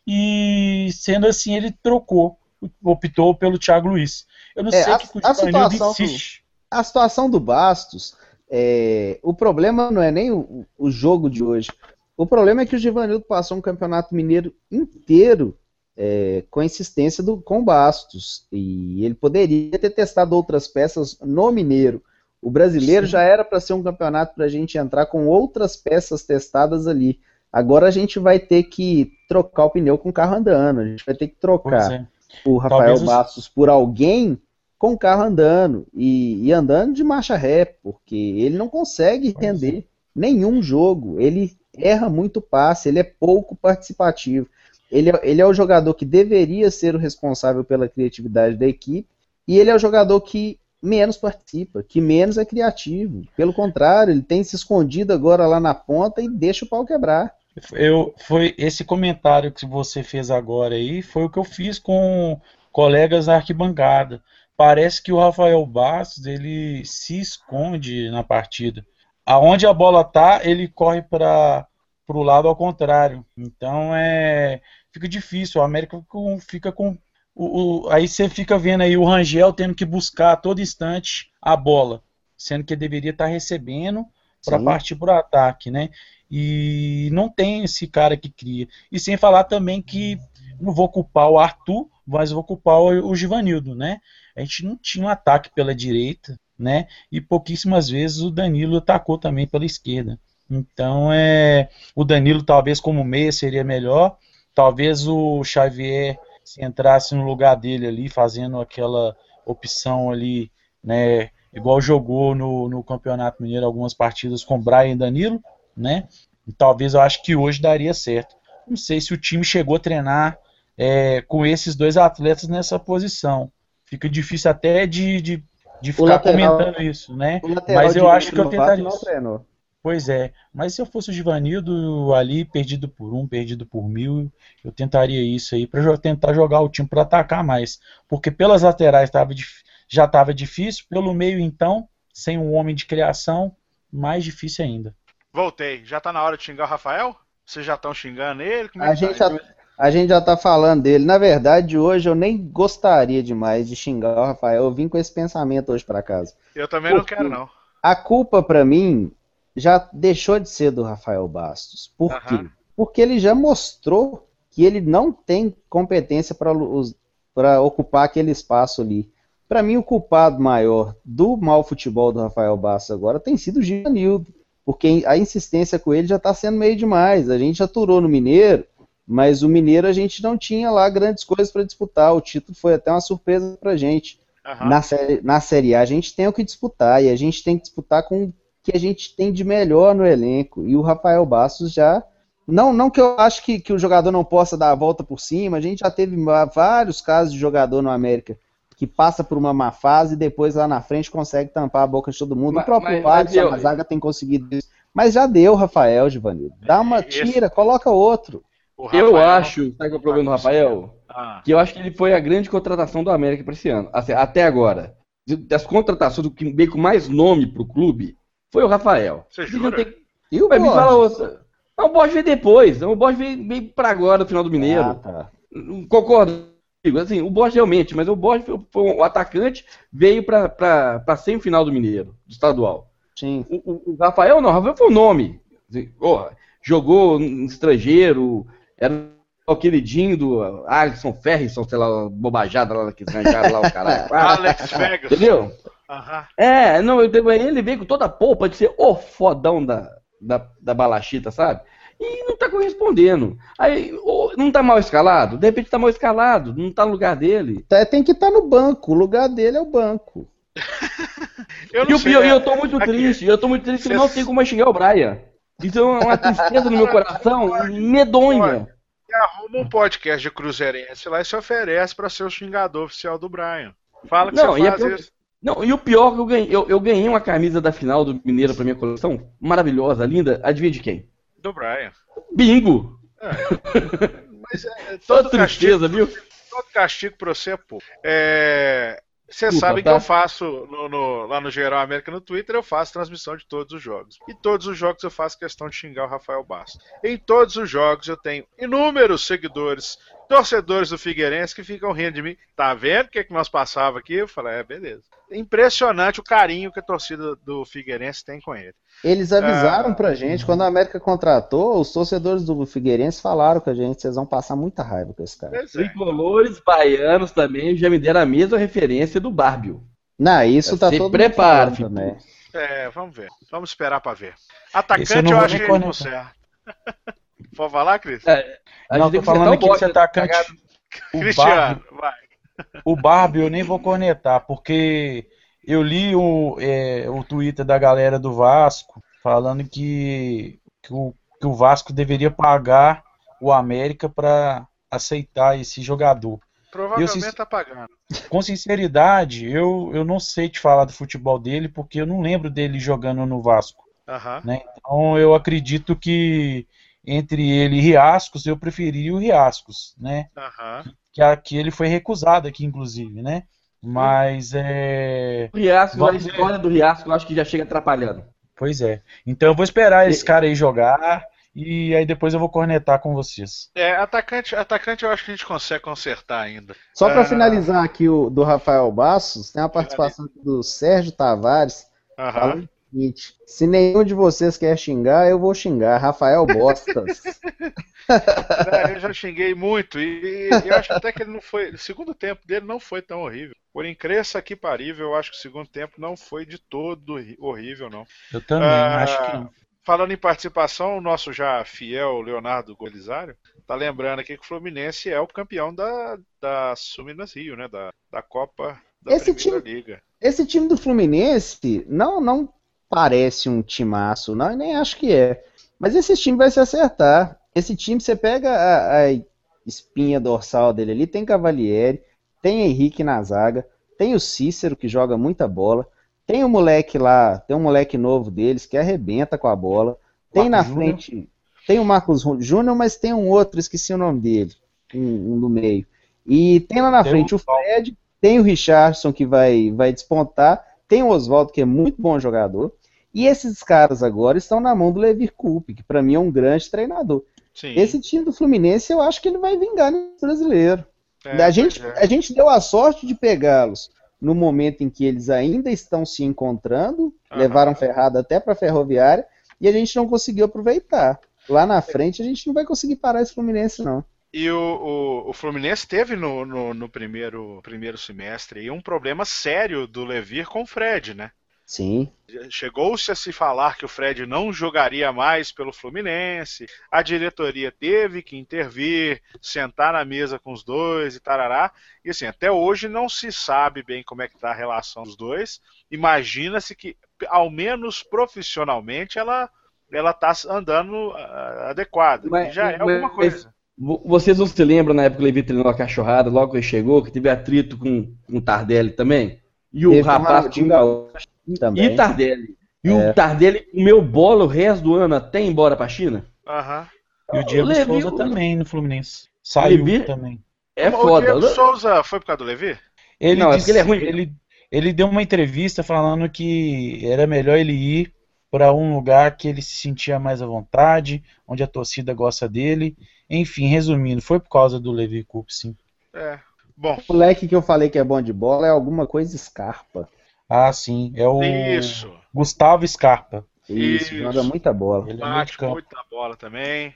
E sendo assim ele trocou, optou pelo Thiago Luiz. Eu não é, sei o que o Givanildo insiste. A situação do Bastos, é, o problema não é nem o, o jogo de hoje. O problema é que o Givanildo passou um campeonato mineiro inteiro É, com a insistência do, com Bastos, e ele poderia ter testado outras peças no Mineiro. O brasileiro Sim. já era para ser um campeonato para a gente entrar com outras peças testadas ali. Agora a gente vai ter que trocar o pneu com o carro andando, a gente vai ter que trocar é. o Rafael Talvez Bastos os... por alguém com o carro andando, e, e andando de marcha ré, porque ele não consegue pois render é. nenhum jogo, ele erra muito passe, ele é pouco participativo. Ele é, ele é o jogador que deveria ser o responsável pela criatividade da equipe, e ele é o jogador que menos participa, que menos é criativo. Pelo contrário, ele tem se escondido agora lá na ponta e deixa o pau quebrar. Eu, foi esse comentário que você fez agora aí, foi o que eu fiz com colegas da arquibancada. Parece que o Rafael Bastos, ele se esconde na partida. Aonde a bola tá, ele corre para o lado ao contrário. Então é fica difícil. O América fica com o, o, aí você fica vendo aí o Rangel tendo que buscar a todo instante a bola, sendo que ele deveria estar recebendo para partir para o ataque, né? E não tem esse cara que cria. E sem falar também que não vou culpar o Arthur, mas vou culpar o, o Givanildo, né? A gente não tinha um ataque pela direita, né? E pouquíssimas vezes o Danilo atacou também pela esquerda. Então é, o Danilo talvez como meia seria melhor, talvez o Xavier se entrasse no lugar dele ali, fazendo aquela opção ali, né? Igual jogou no, no Campeonato Mineiro algumas partidas com Brian e Danilo, né? E talvez eu acho que hoje daria certo. Não sei se o time chegou a treinar é, com esses dois atletas nessa posição. Fica difícil até de, de, de ficar lateral, comentando isso, né? Mas eu acho que eu tentaria isso. Pois é, mas se eu fosse o Givanildo ali, perdido por um, perdido por mil, eu tentaria isso aí para tentar jogar o time para atacar mais. Porque pelas laterais tava, já estava difícil, pelo meio então, sem um homem de criação, mais difícil ainda. Voltei. Já tá na hora de xingar o Rafael? Vocês já estão xingando ele? Como é a, que gente tá? já, a gente já tá falando dele. Na verdade, hoje eu nem gostaria demais de xingar o Rafael. Eu vim com esse pensamento hoje para casa. Eu também Porque não quero, não. A culpa, para mim, já deixou de ser do Rafael Bastos. Por uh-huh. quê? Porque ele já mostrou que ele não tem competência para ocupar aquele espaço ali. Para mim, o culpado maior do mau futebol do Rafael Bastos agora tem sido o Givanildo. Porque a insistência com ele já está sendo meio demais. A gente aturou no Mineiro, mas o Mineiro a gente não tinha lá grandes coisas para disputar. O título foi até uma surpresa para a gente. Uhum. Na, série, na Série A a gente tem o que disputar, e a gente tem que disputar com o que a gente tem de melhor no elenco. E o Rafael Bastos já... Não, não que eu acho que, que o jogador não possa dar a volta por cima, a gente já teve vários casos de jogador no América que passa por uma má fase e depois lá na frente consegue tampar a boca de todo mundo. Mas, o próprio Alisson, a zaga tem conseguido isso. Mas já deu, Rafael, Givanildo. Dá uma tira, Esse... coloca outro. Eu acho, sabe qual é o problema do Rafael? Ah. Que eu acho que ele foi a grande contratação do América para esse ano. Assim, até agora. Das contratações do que veio com mais nome pro clube, foi o Rafael. Você jura? Tem... E o Borges? Me fala outra. Não, o Borges veio depois. O Borges veio, veio para agora, no final do Mineiro. Ah, tá. Concordo. Assim, o Borges realmente, mas o Borges foi, foi um, o atacante, veio para a semifinal do Mineiro, do estadual. Sim. O, o, o Rafael não, o Rafael foi o nome. Assim, oh, jogou no estrangeiro, era o queridinho do Alisson Ferguson, sei lá, bobajada lá que arranjaram lá o caralho. Alex Ferguson. Entendeu? Uhum. É, não, ele veio com toda a polpa de ser o fodão da, da, da balachita, sabe? E não tá correspondendo. Aí, ou não tá mal escalado? De repente tá mal escalado, não tá no lugar dele. Tem que estar tá no banco, o lugar dele é o banco. eu e não o pior, eu tô muito Aqui. triste, eu tô muito triste que eu não tenho como xingar o Brian. Isso é uma tristeza no meu coração, medonha. Arruma um podcast de cruzeirense lá e se oferece pra ser o xingador oficial do Brian. Fala que não, você faz pior... isso. Não, e o pior que eu ganhei, eu, eu ganhei uma camisa da final do Mineiro pra minha coleção, maravilhosa, linda, adivinha de quem? Do Brian. Bingo! É. Mas é, todo tristeza, castigo, viu? Todo castigo pra você, pô. É... Vocês sabem tá? que eu faço no, no, lá no Geral América no Twitter, eu faço transmissão de todos os jogos. E todos os jogos eu faço questão de xingar o Rafael Bastos. Em todos os jogos eu tenho inúmeros seguidores, torcedores do Figueirense que ficam rindo de mim. Tá vendo o que, é que nós passava aqui? Eu falei, é, beleza. Impressionante o carinho que a torcida do Figueirense tem com ele. Eles avisaram ah, pra gente, quando a América contratou, os torcedores do Figueirense falaram com a gente, vocês vão passar muita raiva com esse cara. Tricolores baianos também já me deram a mesma referência do Bárbio. Não, isso tá Se todo prepara, mundo também. É, vamos ver. Vamos esperar pra ver. Atacante eu acho que ele não serve. Pode falar, Cris? É, a não, gente tô falando aqui desse atacante. O Cristiano, vai. O Barbie eu nem vou cornetar, porque eu li o, é, o Twitter da galera do Vasco falando que, que, o, que o Vasco deveria pagar o América para aceitar esse jogador. Provavelmente está pagando. Com sinceridade, eu, eu não sei te falar do futebol dele, porque eu não lembro dele jogando no Vasco. Uhum. Né? Então eu acredito que entre ele e Riascos, eu preferi o Riascos, né? Uhum. Que, a, que ele foi recusado aqui, inclusive, né? Mas é... O Riascos, a história do Riascos, eu acho que já chega atrapalhando. Pois é. Então eu vou esperar esse cara aí jogar e aí depois eu vou cornetar com vocês. É, atacante, atacante eu acho que a gente consegue consertar ainda. Só para Ah. finalizar aqui o do Rafael Bastos, tem a participação aqui do Sérgio Tavares, Uhum. falando o seguinte: se nenhum de vocês quer xingar, eu vou xingar. Rafael Bostas. Não, eu já xinguei muito e, e eu acho até que ele não foi. O segundo tempo dele não foi tão horrível. Por incrível que parível, eu acho que o segundo tempo não foi de todo horrível, não. Eu também, Ah, acho que não. Falando em participação, o nosso já fiel Leonardo Golizário tá lembrando aqui que o Fluminense é o campeão da, da Suminas Rio, né? Da, da Copa da Esse Primeira time- Liga. Esse time do Fluminense não, não parece um timaço, não, eu nem acho que é. Mas esse time vai se acertar. Esse time, você pega a, a espinha dorsal dele ali, tem Cavalieri, tem Henrique na zaga, tem o Cícero, que joga muita bola, tem o moleque lá, tem um moleque novo deles que arrebenta com a bola, tem Marcos na Júnior. frente, tem o Marcos Júnior, mas tem um outro, esqueci o nome dele, um, um do meio. E tem lá na Tem frente o o Fred, tem o Richardson que vai, vai despontar, tem o Oswaldo que é muito bom jogador, e esses caras agora estão na mão do Levir Coupe, que para mim é um grande treinador. Sim. Esse time do Fluminense eu acho que ele vai vingar no brasileiro. É, a, gente, pois é. a gente deu a sorte de pegá-los no momento em que eles ainda estão se encontrando, Aham. levaram ferrada até para a Ferroviária, e a gente não conseguiu aproveitar. Lá na frente a gente não vai conseguir parar esse Fluminense, não. E o, o, o Fluminense teve no, no, no primeiro, primeiro semestre aí um problema sério do Levir com o Fred, né? Sim. Chegou-se a se falar que o Fred não jogaria mais pelo Fluminense, a diretoria teve que intervir, sentar na mesa com os dois e tarará, e assim, até hoje não se sabe bem como é que está a relação dos dois, imagina-se que, ao menos profissionalmente, ela ela está andando uh, adequada, Mas- que já é mas- alguma coisa. Vo- Vocês não se lembram na época que o Levi treinou a cachorrada, logo que ele chegou, que teve atrito com, com o Tardelli também? E o Teve com rapaz. Ronaldinho Gaúcho também. E Tardelli. E É. o Tardelli comeu bola o resto do ano até ir embora pra China? Aham. E o Diego Levi- Souza também no Fluminense. Saiu Levi- também. É o foda. Diego Souza foi por causa do Levi? Ele Não, é disse- porque ele é ruim mesmo. Ele, ele deu uma entrevista falando que era melhor ele ir para um lugar que ele se sentia mais à vontade, onde a torcida gosta dele. Enfim, resumindo, foi por causa do Levi Coupe, sim. É. Bom, O moleque que eu falei que é bom de bola é alguma coisa Scarpa. Ah, sim, é o isso. Gustavo Scarpa. Isso, Isso. joga muita bola. Ele é meio de Bate campo. muito na bola também.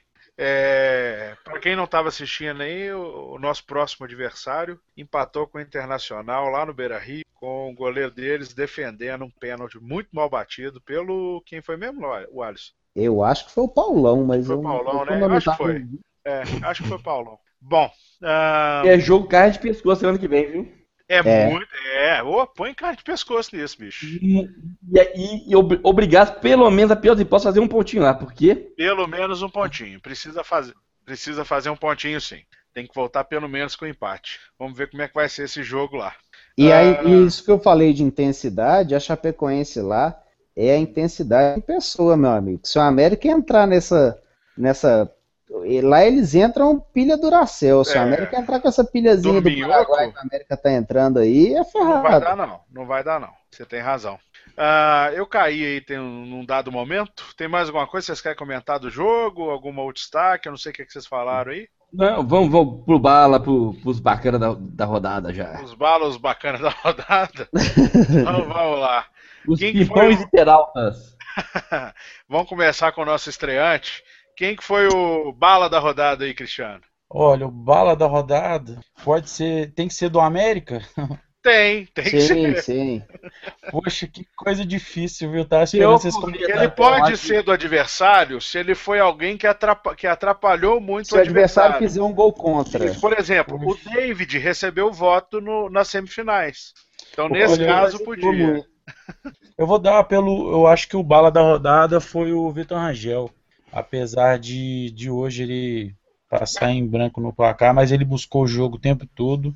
É, para quem não estava assistindo aí, o, o nosso próximo adversário empatou com o Internacional lá no Beira-Rio, com o goleiro deles defendendo um pênalti muito mal batido pelo... Quem foi mesmo, o Alisson? Eu acho que foi o Paulão, mas Foi eu, o Paulão, eu né? não Acho que tava- foi. É, acho que foi o Paulão. Bom, ah, É jogo carne de pescoço ano que vem, viu? é, É. muito... É, ô, põe cara de pescoço nisso, bicho. E, e, e ob- obrigado, pelo menos, a pior de posso fazer um pontinho lá, porque Pelo menos um pontinho. Precisa fazer, precisa fazer um pontinho sim. Tem que voltar pelo menos com empate. Vamos ver como é que vai ser esse jogo lá. E aí, Ah. isso que eu falei de intensidade, a Chapecoense lá é a intensidade em pessoa, meu amigo. Se o América entrar nessa, nessa, lá eles entram pilha Duracell. Se o É. América entrar com essa pilhazinha do Dorminhoco? Paraguai que o América tá entrando aí, é Não vai ferrado. dar não, não vai dar não. Você tem razão. Ah, eu caí aí tem um, num dado momento. Tem mais alguma coisa que vocês querem comentar do jogo? Alguma outro destaque? Eu não sei o que, é que vocês falaram aí. não, vamos, vamos pro bala, pro, pros bacanas da, da rodada já. Os balas bacanas da rodada. Então vamos lá. Os Quem que foi pipões o- e peraltas. Vamos começar com o nosso estreante. Quem que foi o bala da rodada aí, Cristiano? Olha, o bala da rodada pode ser, tem que ser do América? Tem, tem que Sim, ser. sim. Poxa, que coisa difícil, viu? Tava esperando Eu- vocês Ele comentarem. pode ser do adversário se ele foi alguém que, atrapa- que atrapalhou muito Se o o adversário adversário. fizer um gol contra. Por exemplo, o David recebeu voto no- nas semifinais. Então, nesse Olha, caso, ajudou podia. muito. Eu vou dar pelo. Eu acho que o bala da rodada foi o Vitor Rangel. Apesar de, de hoje ele passar em branco no placar, mas ele buscou o jogo o tempo todo.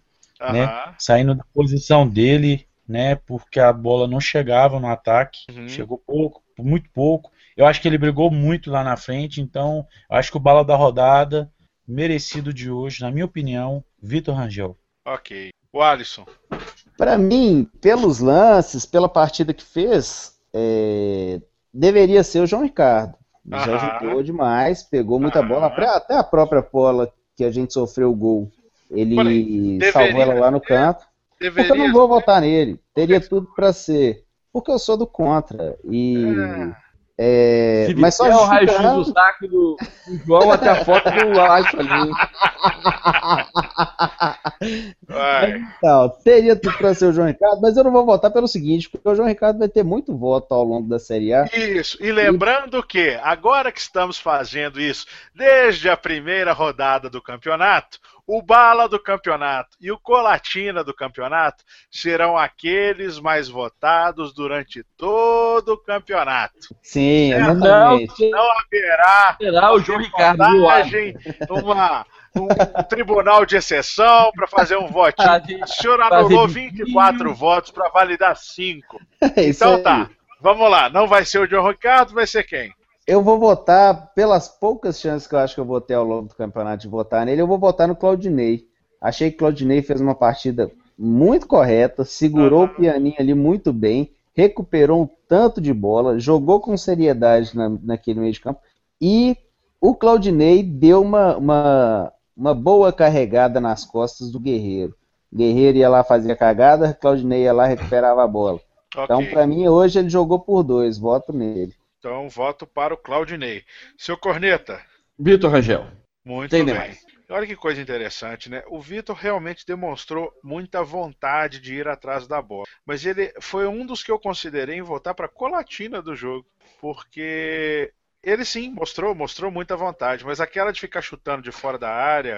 né? Aham. Saindo da posição dele, né? Porque a bola não chegava no ataque, Uhum. chegou pouco, muito pouco. Eu acho que ele brigou muito lá na frente, então eu acho que o bala da rodada, merecido de hoje, na minha opinião, Vitor Rangel. Ok. O Alisson. Para mim, pelos lances, pela partida que fez, é, deveria ser o João Ricardo. Ele já Aham. jogou demais, pegou muita Aham. bola, até a própria bola que a gente sofreu o gol, ele Peraí, salvou ela deveria lá no ser- canto. Porque eu Deveria não vou ser- votar nele, teria tudo para ser, porque eu sou do contra. E, é, Se mas só vier um raio-x do justificando, saco do, do João até a foto do Alisson ali. Vai. Então, teria tudo para ser o João Ricardo, mas eu não vou votar pelo seguinte, porque o João Ricardo vai ter muito voto ao longo da Série A. Isso, e lembrando que, agora que estamos fazendo isso, desde a primeira rodada do campeonato, o bala do campeonato e o colatina do campeonato serão aqueles mais votados durante todo o campeonato. Sim, Não, exatamente. Não haverá Será o João Ricardo, viu, Alisson? votagem, uma, um, um tribunal de exceção para fazer um votinho. Fazer- O senhor fazer anulou vizinho. vinte e quatro votos para validar cinco. É isso Então aí. tá, vamos lá. Não vai ser o João Ricardo, vai ser quem? Eu vou votar, pelas poucas chances que eu acho que eu vou ter ao longo do campeonato de votar nele, eu vou votar no Claudinei. Achei que o Claudinei fez uma partida muito correta, segurou Aham. o pianinho ali muito bem, recuperou um tanto de bola, jogou com seriedade na, naquele meio de campo, e o Claudinei deu uma, uma, uma boa carregada nas costas do Guerreiro. O Guerreiro ia lá fazer a cagada, Claudinei ia lá e recuperava a bola. Então, Ok. pra mim, hoje ele jogou por dois, voto nele. Então, voto para o Claudinei. Seu Corneta, Vitor Rangel. muito Tem bem. demais. Olha que coisa interessante, né? O Vitor realmente demonstrou muita vontade de ir atrás da bola. Mas ele foi um dos que eu considerei em votar para a colatina do jogo. Porque ele sim mostrou, mostrou muita vontade. Mas aquela de ficar chutando de fora da área,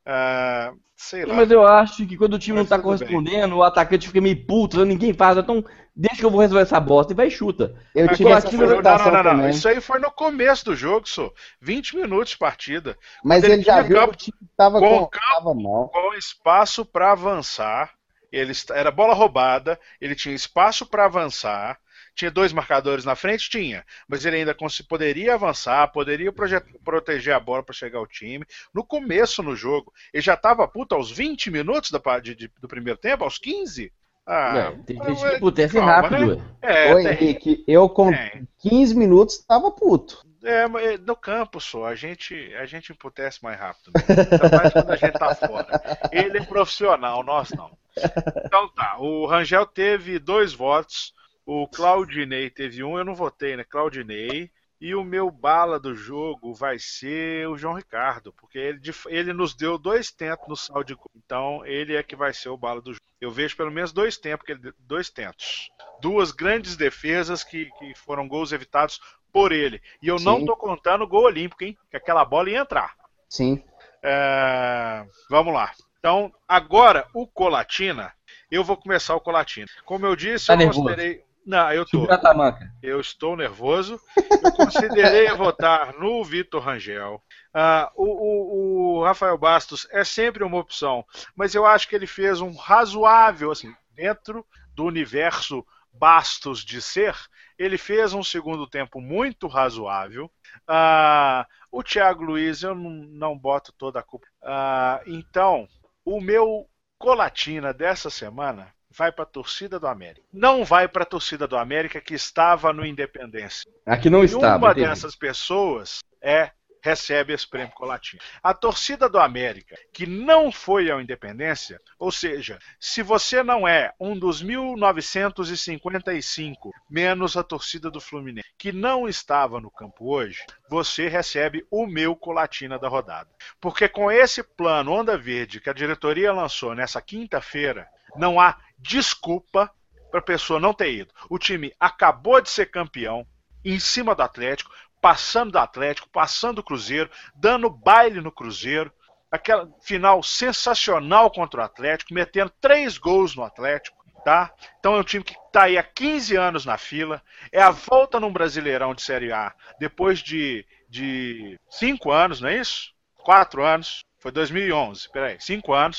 ah, sei lá. Mas eu acho que quando o time Mas não tá tudo correspondendo, o atacante fica meio puto, ninguém faz. Então, deixa que eu vou resolver essa bosta e vai e chuta. Eu Mas tive essa colatina- não, não, colocação não, não, não. também. Isso aí foi no começo do jogo, só. vinte minutos de partida. Mas Quando ele já tinha viu campo- que o time estava com com, campo- tava mal. com espaço para avançar. Ele est- era bola roubada, ele tinha espaço para avançar. Tinha dois marcadores na frente? Tinha. Mas ele ainda cons- poderia avançar, poderia proje- proteger a bola para chegar ao time. No começo no jogo, ele já estava puto aos vinte minutos da, pa- de- de- do primeiro tempo, aos quinze? Ah, É, tem mas- gente que putece calma, rápido. né? ué. É, Oi, tem- Henrique, eu com tem. quinze minutos tava puto. É, mas no campo só, a gente, a gente emputece mais rápido. Ainda mais quando a gente tá fora. Ele é profissional, nós não. Então tá, o Rangel teve dois votos, o Claudinei teve um, eu não votei, né? Claudinei. E o meu bala do jogo vai ser o João Ricardo, porque ele, de- ele nos deu dois tentos no saldo de gol. Então ele é que vai ser o bala do jogo. Eu vejo pelo menos dois tempos, que ele, dois tentos. Duas grandes defesas que, que foram gols evitados por ele. E eu não Sim. tô contando o gol olímpico, hein? Que aquela bola ia entrar. Sim. É, vamos lá. Então, agora o Colatina, eu vou começar o Colatina. Como eu disse, Tá eu nervoso? considerei. Não, eu tô. Subiu a tamanca. Eu estou nervoso. Eu considerei votar no Vitor Rangel. Ah, o, o- o Rafael Bastos é sempre uma opção, mas eu acho que ele fez um razoável, assim, dentro do universo Bastos de ser, ele fez um segundo tempo muito razoável. Ah, o Thiago Luiz, eu não, não boto toda a culpa. Ah, então, o meu Colatina dessa semana vai para a torcida do América. Não vai para a torcida do América que estava no Independência. Aqui não E estava. uma entendi. dessas pessoas é recebe esse prêmio Colatina. A torcida do América, que não foi ao Independência, ou seja, se você não é um dos mil novecentos e cinquenta e cinco, menos a torcida do Fluminense, que não estava no campo hoje, você recebe o meu Colatina da rodada. Porque com esse plano Onda Verde que a diretoria lançou nessa quinta-feira, não há desculpa para a pessoa não ter ido. O time acabou de ser campeão, em cima do Atlético, passando do Atlético, passando do Cruzeiro, dando baile no Cruzeiro, aquela final sensacional contra o Atlético, metendo três gols no Atlético, tá? Então é um time que está aí há quinze anos na fila, é a volta num Brasileirão de Série A, depois de, de cinco anos, não é isso? Quatro anos, foi dois mil e onze, peraí, cinco anos,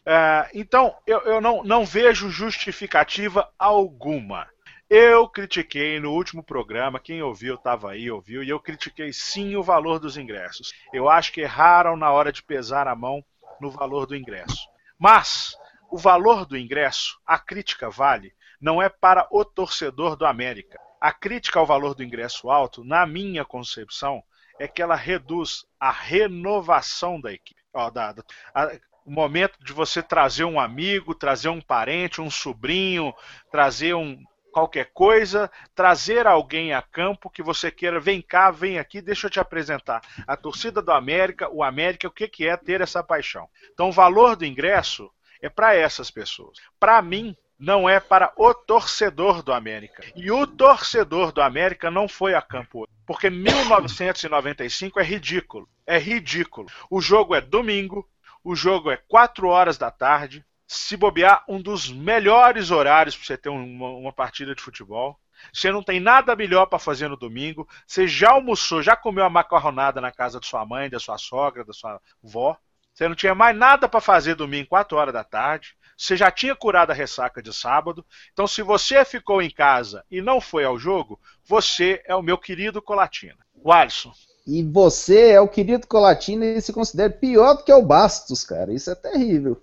É, então, eu, eu não, não vejo justificativa alguma. Eu critiquei no último programa, quem ouviu estava aí, ouviu, e eu critiquei sim o valor dos ingressos. Eu acho que erraram na hora de pesar a mão no valor do ingresso. Mas o valor do ingresso, a crítica vale, não é para o torcedor do América. A crítica ao valor do ingresso alto, na minha concepção, é que ela reduz a renovação da equipe. Ó, da, da, a, o momento de você trazer um amigo, trazer um parente, um sobrinho, trazer um qualquer coisa, trazer alguém a campo que você queira, vem cá, vem aqui, deixa eu te apresentar. A torcida do América, o América, o que, que é ter essa paixão? Então o valor do ingresso é para essas pessoas. Para mim, não é para o torcedor do América. E o torcedor do América não foi a campo hoje. Porque mil novecentos e noventa e cinco é ridículo. É ridículo. O jogo é domingo, o jogo é quatro horas da tarde. Se bobear, um dos melhores horários para você ter uma, uma partida de futebol. Você não tem nada melhor para fazer no domingo. Você já almoçou, já comeu a macarronada na casa de sua mãe, da sua sogra, da sua avó. Você não tinha mais nada para fazer domingo, quatro horas da tarde. Você já tinha curado a ressaca de sábado. Então, se você ficou em casa e não foi ao jogo, você é o meu querido Colatina. O Alisson. E você é o querido Colatina e se considera pior do que o Bastos, cara. Isso é terrível.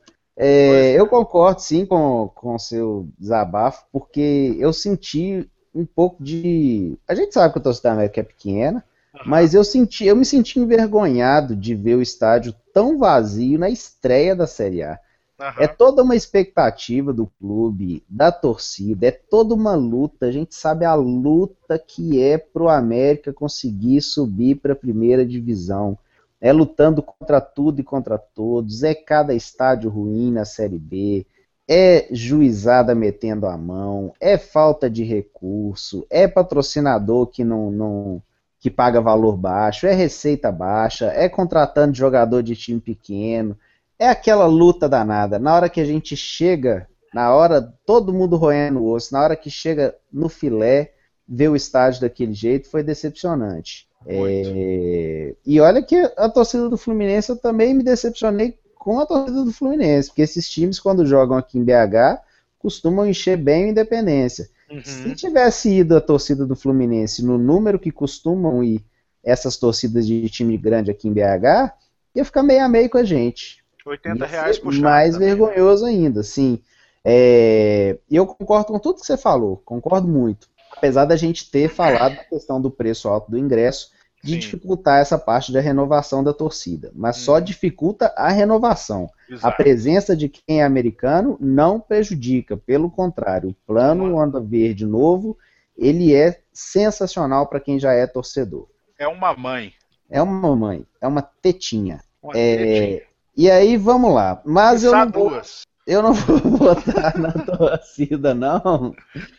É, eu concordo, sim, com o seu desabafo, porque eu senti um pouco de... A gente sabe que a torcida da América é pequena, uhum. mas eu, senti, eu me senti envergonhado de ver o estádio tão vazio na estreia da Série A. Uhum. É toda uma expectativa do clube, da torcida, é toda uma luta. A gente sabe a luta que é pro América conseguir subir para a primeira divisão. É lutando contra tudo e contra todos, é cada estádio ruim na Série B, é juizada metendo a mão, é falta de recurso, é patrocinador que não, não que paga valor baixo, é receita baixa, é contratando jogador de time pequeno. É aquela luta danada. Na hora que a gente chega, na hora, todo mundo roendo o osso, na hora que chega no filé, ver o estádio daquele jeito foi decepcionante. É... E olha que a torcida do Fluminense, eu também me decepcionei com a torcida do Fluminense, porque esses times, quando jogam aqui em B H, costumam encher bem a Independência. Uhum. Se tivesse ido a torcida do Fluminense no número que costumam ir essas torcidas de time grande aqui em B H, ia ficar meio a meio com a gente. oitenta reais puxado. Mais também. vergonhoso ainda, sim. É... Eu concordo com tudo que você falou, concordo muito. Apesar da gente ter falado da questão do preço alto do ingresso, de Sim. dificultar essa parte da renovação da torcida. Mas hum. só dificulta a renovação. Exato. A presença de quem é americano não prejudica, pelo contrário. O plano Onda Verde novo, ele é sensacional para quem já é torcedor. É uma mãe. É uma mãe, é uma tetinha. Uma é... tetinha. E aí, vamos lá. Mas eu não, vou, eu não vou votar na torcida, não.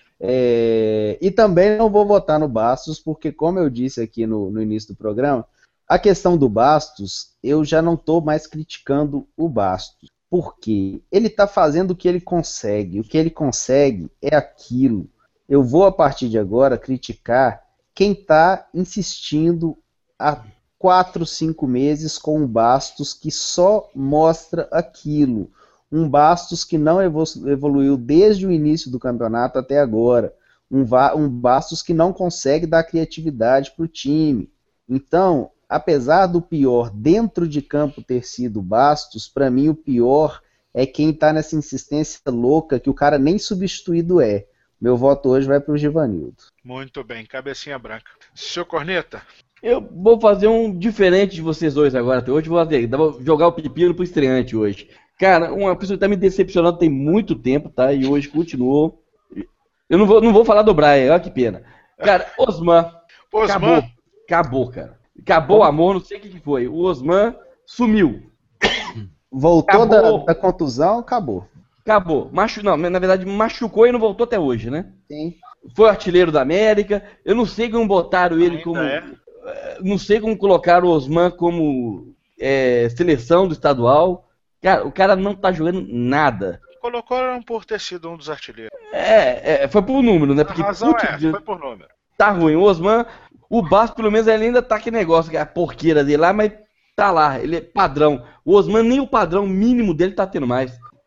É, e também não vou votar no Bastos, porque como eu disse aqui no, no início do programa, a questão do Bastos, eu já não estou mais criticando o Bastos, porque ele está fazendo o que ele consegue, o que ele consegue é aquilo. Eu vou, a partir de agora, criticar quem está insistindo há quatro, cinco meses com um Bastos que só mostra aquilo. Um Bastos que não evoluiu desde o início do campeonato até agora. Um, um Bastos que não consegue dar criatividade para o time. Então, apesar do pior dentro de campo ter sido o Bastos, para mim o pior é quem está nessa insistência louca que o cara nem substituído é. Meu voto hoje vai para o Givanildo. Muito bem, cabecinha branca. Seu Corneta? Eu vou fazer um diferente de vocês dois agora. Hoje vou, fazer, vou jogar o pepino pro estreante hoje. Cara, uma pessoa que tá me decepcionando tem muito tempo, tá? E hoje continuou. Eu não vou, não vou falar do Brian, olha que pena. Cara, Osman. Osman? Acabou, acabou, cara. Acabou o amor, não sei o que, que foi. O Osman sumiu. Voltou da, da contusão, acabou. Acabou. Machu, não, na verdade, machucou e não voltou até hoje, né? Sim. Foi artilheiro da América. Eu não sei como botaram ele Ainda como. É. Não sei como colocaram o Osman como é, seleção do estadual. Cara, o cara não tá jogando nada. Colocaram por ter sido um dos artilheiros. É, é foi por número, né? Porque, a razão é, foi por número. Tá ruim. O Osman, o Bastos, pelo menos, ele ainda tá que negócio, que é a porqueira dele lá, mas tá lá, ele é padrão. O Osman, nem o padrão mínimo dele tá tendo mais.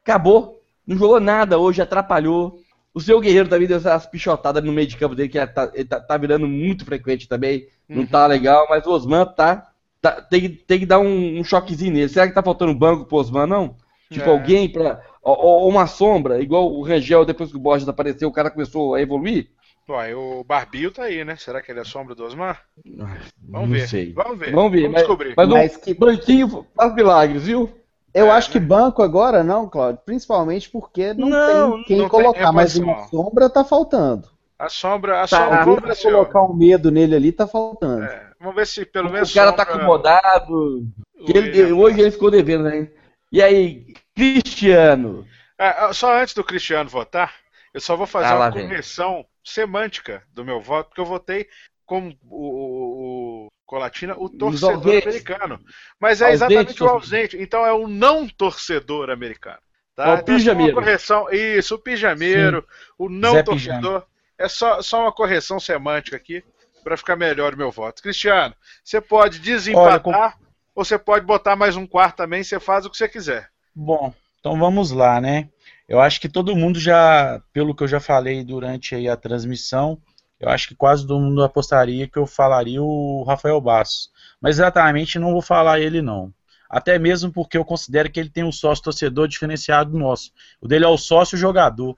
Acabou. Não jogou nada hoje, atrapalhou. O seu Guerreiro também deu essas pichotadas no meio de campo dele, que tá, ele tá, tá virando muito frequente também. Não Uhum. tá legal, mas o Osman tá. tá tem, que, tem que dar um, um choquezinho nele. Será que tá faltando banco pro Osman, não? Tipo, É. alguém pra. Ou, ou uma sombra, igual o Rangel, depois que o Borges apareceu, o cara começou a evoluir? Ué, o Barbio tá aí, né? Será que ele é a sombra do Osmar? Vamos não ver. sei. Vamos ver. Vamos ver. Vamos mas, descobrir. Mas, Mas um que- banquinho faz milagres, viu? Eu É, acho que né? banco agora não, Cláudio. Principalmente porque não, Não, tem quem não tem colocar, mas reposição. uma sombra tá faltando. A sombra, a Tá. sombra, Alguém vamos ver pra se, ó, colocar um medo nele ali tá faltando. é, vamos ver se pelo menos O cara tá sombra- acomodado. o que ele- William hoje Fast. ele ficou devendo, né? E aí, Cristiano? É, só antes do Cristiano votar, eu só vou fazer Ah, lá uma vem. correção semântica do meu voto, porque eu votei como o, o, o Colatina, o torcedor ausentes. americano. Mas é Ausente, exatamente o torcedor. ausente. Então é o não torcedor americano. É Tá? o Então, é só uma pijameiro. correção. Isso, o pijameiro, o não Zé torcedor. É só, só uma correção semântica aqui para ficar melhor o meu voto. Cristiano, você pode desempatar ou você pode botar mais um quarto também, você faz o que você quiser. Bom, então vamos lá, né? Eu acho que todo mundo já, pelo que eu já falei durante aí a transmissão, eu acho que quase todo mundo apostaria que eu falaria o Rafael Bastos. Mas exatamente não vou falar ele não. Até mesmo porque eu considero que ele tem um sócio torcedor diferenciado do nosso. O dele é o sócio jogador.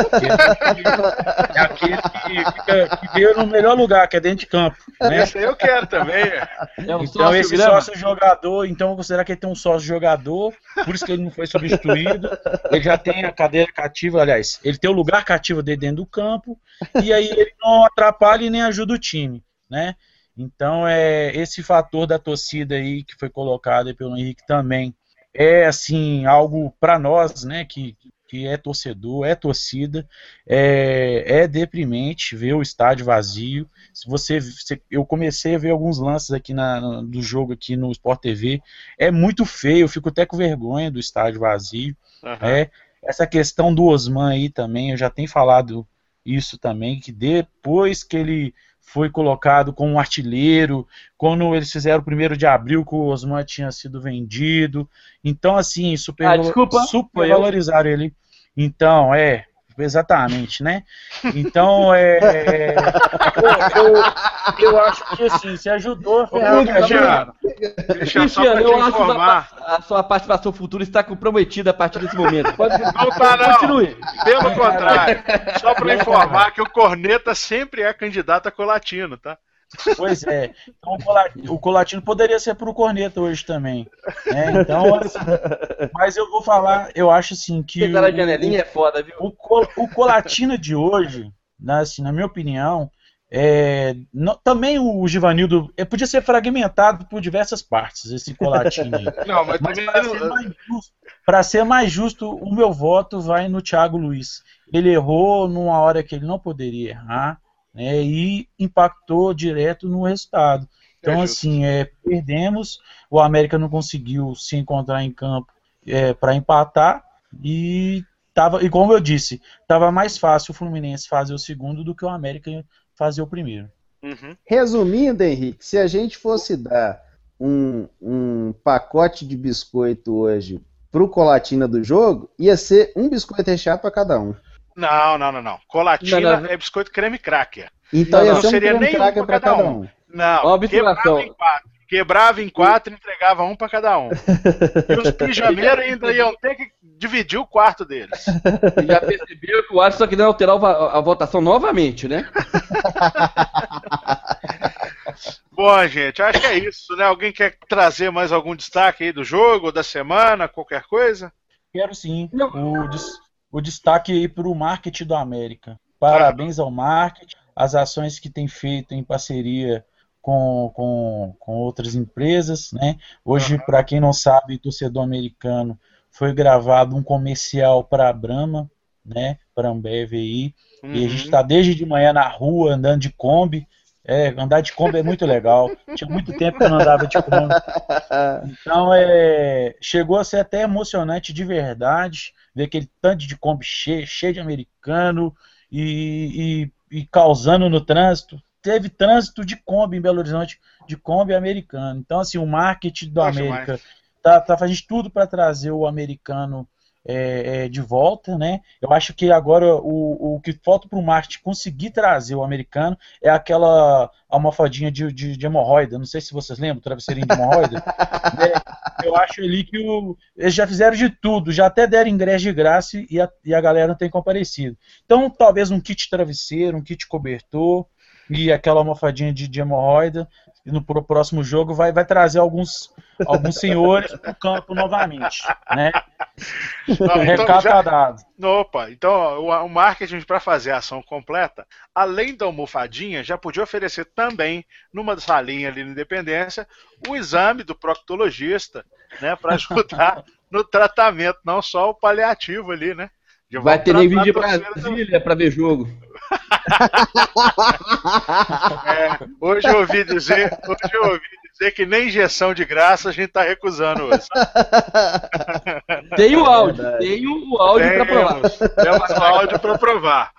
É aquele que, fica, que veio no melhor lugar, que é dentro de campo. Né? Esse aí eu quero também. É um Então sócio esse grama? sócio jogador, então eu vou considerar que ele tem um sócio jogador, por isso que ele não foi substituído, ele já tem a cadeira cativa, aliás, ele tem o lugar cativo dele dentro do campo, e aí ele não atrapalha e nem ajuda o time, né? Então é esse fator da torcida aí que foi colocado aí pelo Henrique também é assim algo para nós, né, que que é torcedor, é torcida, é, é deprimente ver o estádio vazio. Se você, se, eu comecei a ver alguns lances aqui na, no, do jogo aqui no Sport T V, é muito feio, eu fico até com vergonha do estádio vazio. Uhum. É, essa questão do Osman aí também, eu já tenho falado isso também, que depois que ele foi colocado como um artilheiro, quando eles fizeram o primeiro de abril que o Osman tinha sido vendido, então assim, super, Ah, desculpa, super valorizaram ele. Então, é, exatamente, né? Então, é, é eu, eu, eu acho que assim, se ajudou. Ô, Cristiano, Cristiano, só pra Cristiano, te eu acho que informar. a, a sua participação futura está comprometida a partir desse momento. Pode, Não tá, não. continue. Pelo contrário. Só pra informar que o Corneta sempre é candidato a Colatino, tá? Pois é. Então, o, Colatino, o Colatino poderia ser pro Corneta hoje também. Né? Então, assim, mas eu vou falar, eu acho assim que. Pegar a janelinha é foda, viu? O, o, o Colatino de hoje, né, assim, na minha opinião, é, não, também o Givanildo é, podia ser fragmentado por diversas partes, esse Colatino aí. Não, mas, Mas também para não- ser, mais justo, pra ser mais justo, o meu voto vai no Thiago Luiz. Ele errou numa hora que ele não poderia errar, né, e impactou direto no resultado. Então, É justo. assim, é, perdemos, o América não conseguiu se encontrar em campo é, para empatar, e, tava, e como eu disse, estava mais fácil o Fluminense fazer o segundo do que o América fazer o primeiro. Uhum. Resumindo, Henrique, se a gente fosse dar um, um pacote de biscoito hoje pro Colatina do jogo, ia ser um biscoito recheado para cada um. Não, não, não, não. Colatina Não, não. é biscoito creme cracker. Então Não, ia não ser um seria creme nenhum cracker pra para cada cada um. um. Não, Ó, observação. quebrava em quatro. Quebrava em quatro e entregava um pra cada um. E os pijameiros ainda iam ter que dividir o quarto deles. Você já percebeu que o Alisson querendo alterar o va- a votação novamente, né? Bom, gente, acho que é isso, né? Alguém quer trazer mais algum destaque aí do jogo, da semana, qualquer coisa? Quero sim. O, des- o destaque aí para o marketing do América. Parabéns ao marketing, as ações que tem feito em parceria com, com, com outras empresas, né? Hoje, Uhum. para quem não sabe, torcedor americano, foi gravado um comercial para a Brahma, né? Para a Ambev aí. E a gente está desde de manhã na rua, andando de Kombi. É, andar de Kombi é muito legal. Tinha muito tempo que eu não andava de Kombi. Então, é, chegou a ser até emocionante de verdade ver aquele tanto de Kombi cheio, cheio de americano e, e, e causando no trânsito. Teve trânsito de Kombi em Belo Horizonte, de Kombi americano. Então, assim, o marketing do Bom América demais. tá, tá fazendo tudo para trazer o americano é, é, de volta, né? Eu acho que agora o, o que falta para o marketing conseguir trazer o americano é aquela almofadinha de, de, de hemorroida. Não sei se vocês lembram, o travesseirinho de hemorroida. Né? Eu acho ali que o, eles já fizeram de tudo, já até deram ingresso de graça e a, e a galera não tem comparecido. Então, talvez um kit travesseiro, um kit cobertor e aquela almofadinha de, de hemorroida. E no próximo jogo vai, vai trazer alguns, alguns senhores para o campo novamente, né? Não, Recado então, já, tá dado. opa, então ó, o, o marketing para fazer a ação completa, além da almofadinha, já podia oferecer também, numa salinha ali na Independência, o exame do proctologista, né, para ajudar no tratamento, não só o paliativo ali, né? De Vai ter nem vídeo de torcida Brasília para ver jogo. É, hoje eu ouvi dizer, hoje eu ouvi dizer que nem injeção de graça a gente está recusando hoje. Tem o áudio, é tem o áudio para provar. Temos o áudio para provar.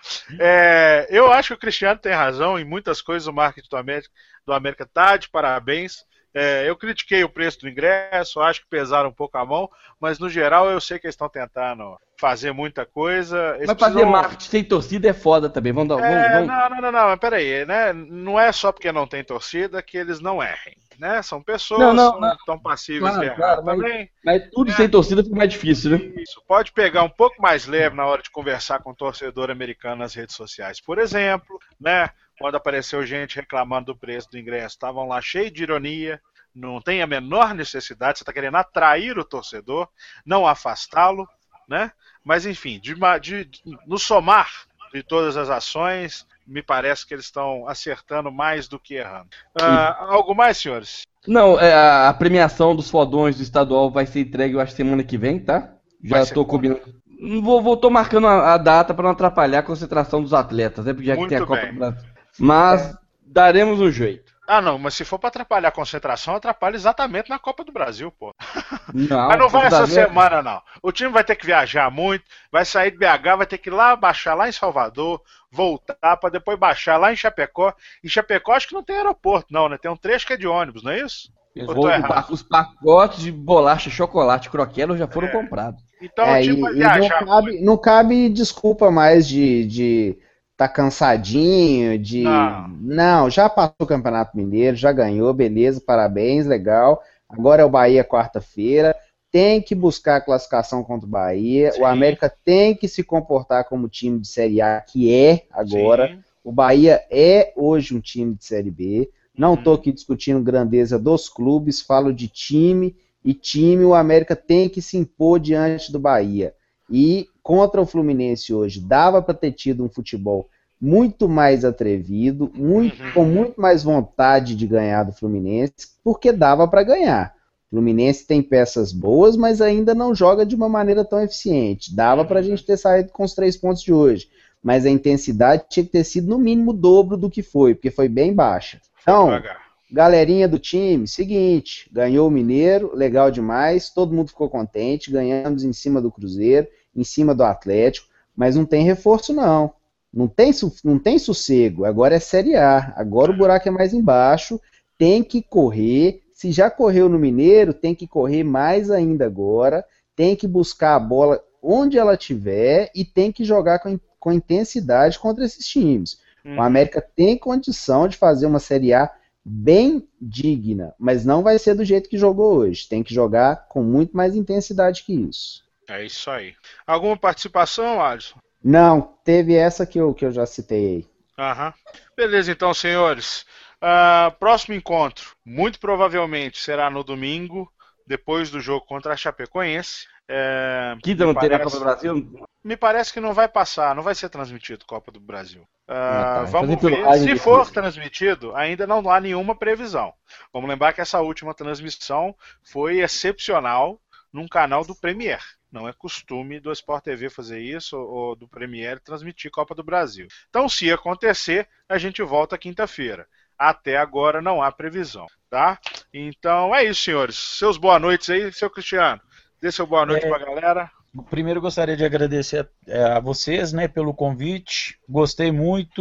É, eu acho que o Cristiano tem razão em muitas coisas. O marketing do América, do América tá de parabéns. É, eu critiquei o preço do ingresso, acho que pesaram um pouco a mão, mas no geral eu sei que eles estão tentando fazer muita coisa. Eles mas precisam... fazer marketing sem torcida é foda também. Vamos dar, é, vamos, vamos... Não, não, não, não, mas peraí, né? Não é só porque não tem torcida que eles não errem, né? São pessoas não, não, são, não. tão passíveis Claro, de errar claro, também. Mas, mas tudo é. sem torcida fica mais difícil, né? Isso, pode pegar um pouco mais leve na hora de conversar com o torcedor americano nas redes sociais, por exemplo, né? Quando apareceu gente reclamando do preço do ingresso, estavam lá cheios de ironia. Não tem a menor necessidade, você está querendo atrair o torcedor, não afastá-lo, né? Mas enfim, de, de, de, no somar de todas as ações, me parece que eles estão acertando mais do que errando. Uh, algo mais, senhores? Não, é, a premiação dos fodões do estadual vai ser entregue, eu acho, semana que vem, tá? Já estou combinando. Vou, vou tô marcando a, a data para não atrapalhar a concentração dos atletas, né? Porque já que tem a Copa do Brasil. Mas daremos um jeito. Ah, não, mas se for para atrapalhar a concentração, atrapalha exatamente na Copa do Brasil, pô. Não, mas não vai essa Brasil... semana, não. O time vai ter que viajar muito, vai sair de B H, vai ter que ir lá, baixar lá em Salvador, voltar para depois baixar lá em Chapecó. E Chapecó acho que não tem aeroporto, não, né? Tem um trecho que é de ônibus, não é isso? Vou, os pacotes de bolacha, chocolate, croquelo já foram é. comprados. Então é, o time vai viajar. Não cabe, não cabe desculpa mais de... de... tá cansadinho, de... Não. Não, já passou o Campeonato Mineiro, já ganhou, beleza, parabéns, legal. Agora é o Bahia quarta-feira, tem que buscar a classificação contra o Bahia, Sim. o América tem que se comportar como time de Série A, que é agora. Sim. O Bahia é hoje um time de Série B. Não estou aqui discutindo grandeza dos clubes, falo de time, e time o América tem que se impor diante do Bahia. E contra o Fluminense hoje, dava para ter tido um futebol muito mais atrevido, muito, uhum. com muito mais vontade de ganhar do Fluminense, porque dava para ganhar. O Fluminense tem peças boas, mas ainda não joga de uma maneira tão eficiente. Dava para a gente ter saído com os três pontos de hoje, mas a intensidade tinha que ter sido no mínimo o dobro do que foi, porque foi bem baixa. Então, galerinha do time, seguinte, ganhou o Mineiro, legal demais, todo mundo ficou contente, ganhamos em cima do Cruzeiro, em cima do Atlético, mas não tem reforço não, não tem, não tem sossego, agora é Série A, agora o buraco é mais embaixo, tem que correr, se já correu no Mineiro, tem que correr mais ainda agora, tem que buscar a bola onde ela estiver e tem que jogar com, com intensidade contra esses times. Hum. O América tem condição de fazer uma Série A bem digna, mas não vai ser do jeito que jogou hoje, tem que jogar com muito mais intensidade que isso. É isso aí. Alguma participação, Alisson? Não, teve essa que eu, que eu já citei aí. Aham. Beleza, então, senhores. Uh, próximo encontro, muito provavelmente será no domingo, depois do jogo contra a Chapecoense. É, que não terá Copa do Brasil? Me parece que não vai passar, não vai ser transmitido Copa do Brasil. Uh, ah, tá. Vamos ver. Se for transmitido, ainda não há nenhuma previsão. Vamos lembrar que essa última transmissão foi excepcional num canal do Premier. Não é costume do Sport T V fazer isso ou do Premier transmitir Copa do Brasil. Então, se acontecer, a gente volta quinta-feira. Até agora não há previsão, tá? Então é isso, senhores. Seus boa noites aí, seu Cristiano. Dê seu boa noite é, pra galera. Primeiro gostaria de agradecer a, a vocês, né, pelo convite. Gostei muito.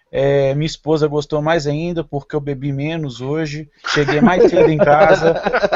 É, minha esposa gostou mais ainda, porque eu bebi menos hoje. Cheguei mais cedo em casa,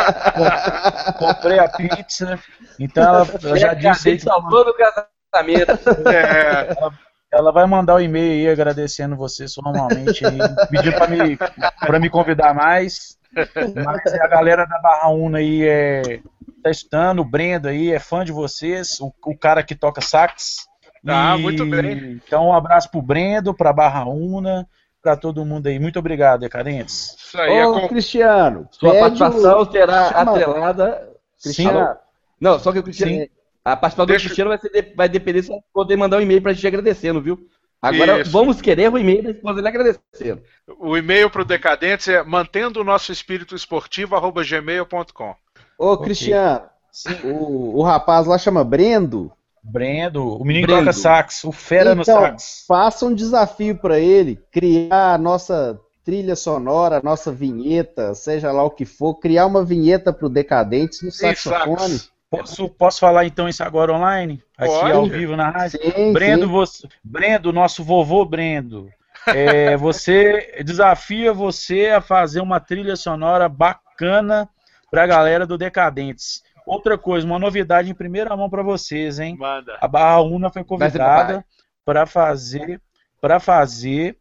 comprei a pizza. Então ela, ela já disse que salvou no casamento. É, ela, ela vai mandar o um e-mail aí agradecendo você formalmente, pedindo para me, pra me convidar mais. Mas a galera da Barra Una aí é, tá estudando, o Brendo aí é fã de vocês, o, o cara que toca sax. Ah, e, muito bem. Então um abraço pro Brendo, pra Barra Una, pra todo mundo aí. Muito obrigado, Decadentes. Isso aí. Ô, é com... Cristiano, sua participação o... será Chama... atrelada. Cristiano. Não, só que o Cristiano. Sim. A participação Deixa... do Cristiano vai, ser, vai depender se poder mandar um e-mail pra gente agradecendo, viu? Agora Isso. vamos querer o e-mail da esposa dele agradecendo. O e-mail pro Decadentes é mantendo o nosso espírito esportivo arroba gmail ponto com. Ô, okay. Cristiano, o, o rapaz lá chama Brendo. Brendo, o menino Brendo. Toca sax, o fera então, no sax. Faça um desafio para ele, criar a nossa trilha sonora, a nossa vinheta, seja lá o que for, criar uma vinheta pro Decadentes no saxofone. Sax. Posso, posso falar então isso agora online? Aqui Pode. Ao vivo na rádio? Sim, Brendo, sim. Você, Brendo, nosso vovô Brendo, é, você desafia você a fazer uma trilha sonora bacana pra galera do Decadentes. Outra coisa, uma novidade em primeira mão para vocês, hein? Manda. A Barra Una foi convidada para fazer, para fazer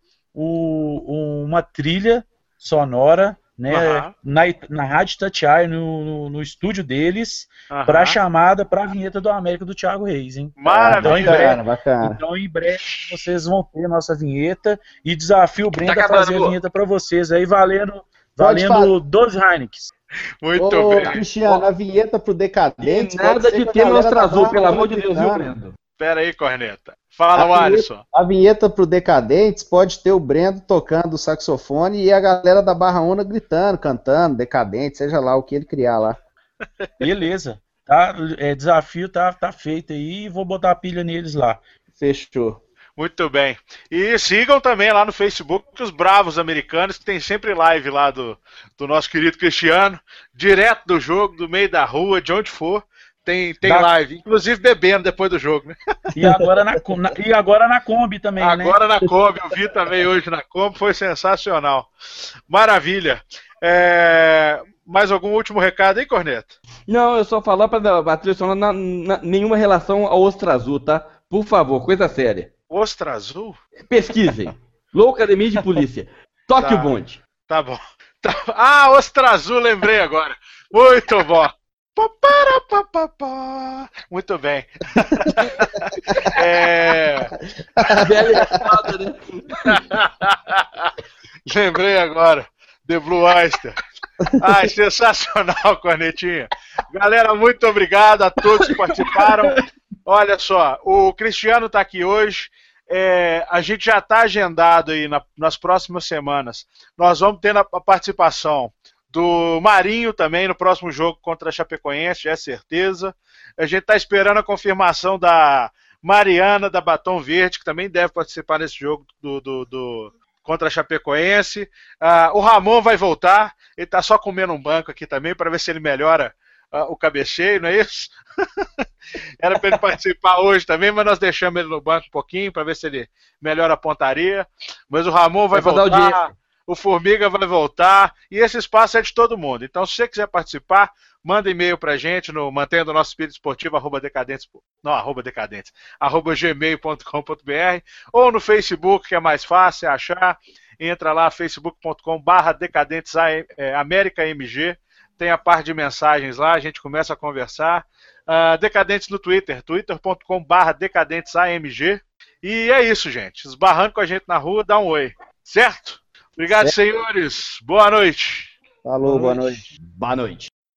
o, uma trilha sonora, né, uhum. na, na Rádio Tatiaia, no, no, no estúdio deles, uhum. para a chamada para a vinheta do América do Thiago Reis, hein? Maravilha, então, em breve, bacana. Então em breve vocês vão ter a nossa vinheta e desafio o Brenda tá a fazer a vinheta para vocês aí, valendo, valendo doze Heineken. Muito Ô, bem. Cristiano, a vinheta pro Decadente. Nada de tema Nostra Azul, pelo amor de Deus, viu, Brendo? Pera aí, Corneta. Fala, o Alisson. A vinheta pro Decadentes pode ter o Brendo tocando o saxofone e a galera da Barra Una gritando, cantando, Decadente, seja lá o que ele criar lá. Beleza. Tá, é, desafio tá, tá feito aí e vou botar a pilha neles lá. Fechou. Muito bem. E sigam também lá no Facebook os Bravos Americanos, que tem sempre live lá do, do nosso querido Cristiano, direto do jogo, do meio da rua, de onde for, tem, tem da... live, inclusive bebendo depois do jogo, né? E agora na, na, e agora na Kombi também, agora né? na Kombi, eu vi também hoje na Kombi, foi sensacional. Maravilha. É... Mais algum último recado aí, Corneta? Não, eu só falar para a trilha sonora na, na, nenhuma relação ao Ostra Azul, tá? Por favor, coisa séria. Ostra Azul? Pesquisem. Loucademia de Polícia. Toque tá, o bonde. Tá bom. Tá... Ah, Ostra Azul, lembrei agora. Muito bom. Muito bem. é... Lembrei agora. The Blue Oyster. Ai, sensacional, Cornetinha. Galera, muito obrigado a todos que participaram. Olha só, o Cristiano está aqui hoje. É, a gente já está agendado aí na, nas próximas semanas. Nós vamos ter a participação do Marinho também no próximo jogo contra a Chapecoense, é certeza. A gente está esperando a confirmação da Mariana da Batom Verde, que também deve participar nesse jogo do, do, do contra a Chapecoense. Ah, o Ramon vai voltar, ele está só comendo um banco aqui também para ver se ele melhora ah, o cabeceio, não é isso? Era para ele participar hoje também, mas nós deixamos ele no banco um pouquinho para ver se ele melhora a pontaria. Mas o Ramon vai, vai voltar, o Formiga vai voltar, e esse espaço é de todo mundo. Então, se você quiser participar, manda e-mail para a gente no mantendo o nosso espírito esportivo, arroba decadentes, não, arroba decadentes, arroba gmail ponto com ponto br, ou no Facebook, que é mais fácil achar. Entra lá, facebook ponto com barra decadentes América M G, tem a parte de mensagens lá, a gente começa a conversar. Uh, Decadentes no Twitter, twitter ponto com barra decadentes A M G. E é isso, gente. Esbarrando com a gente na rua, dá um oi. Certo? Obrigado, certo. Senhores. Boa noite. Falou, boa noite. Boa noite.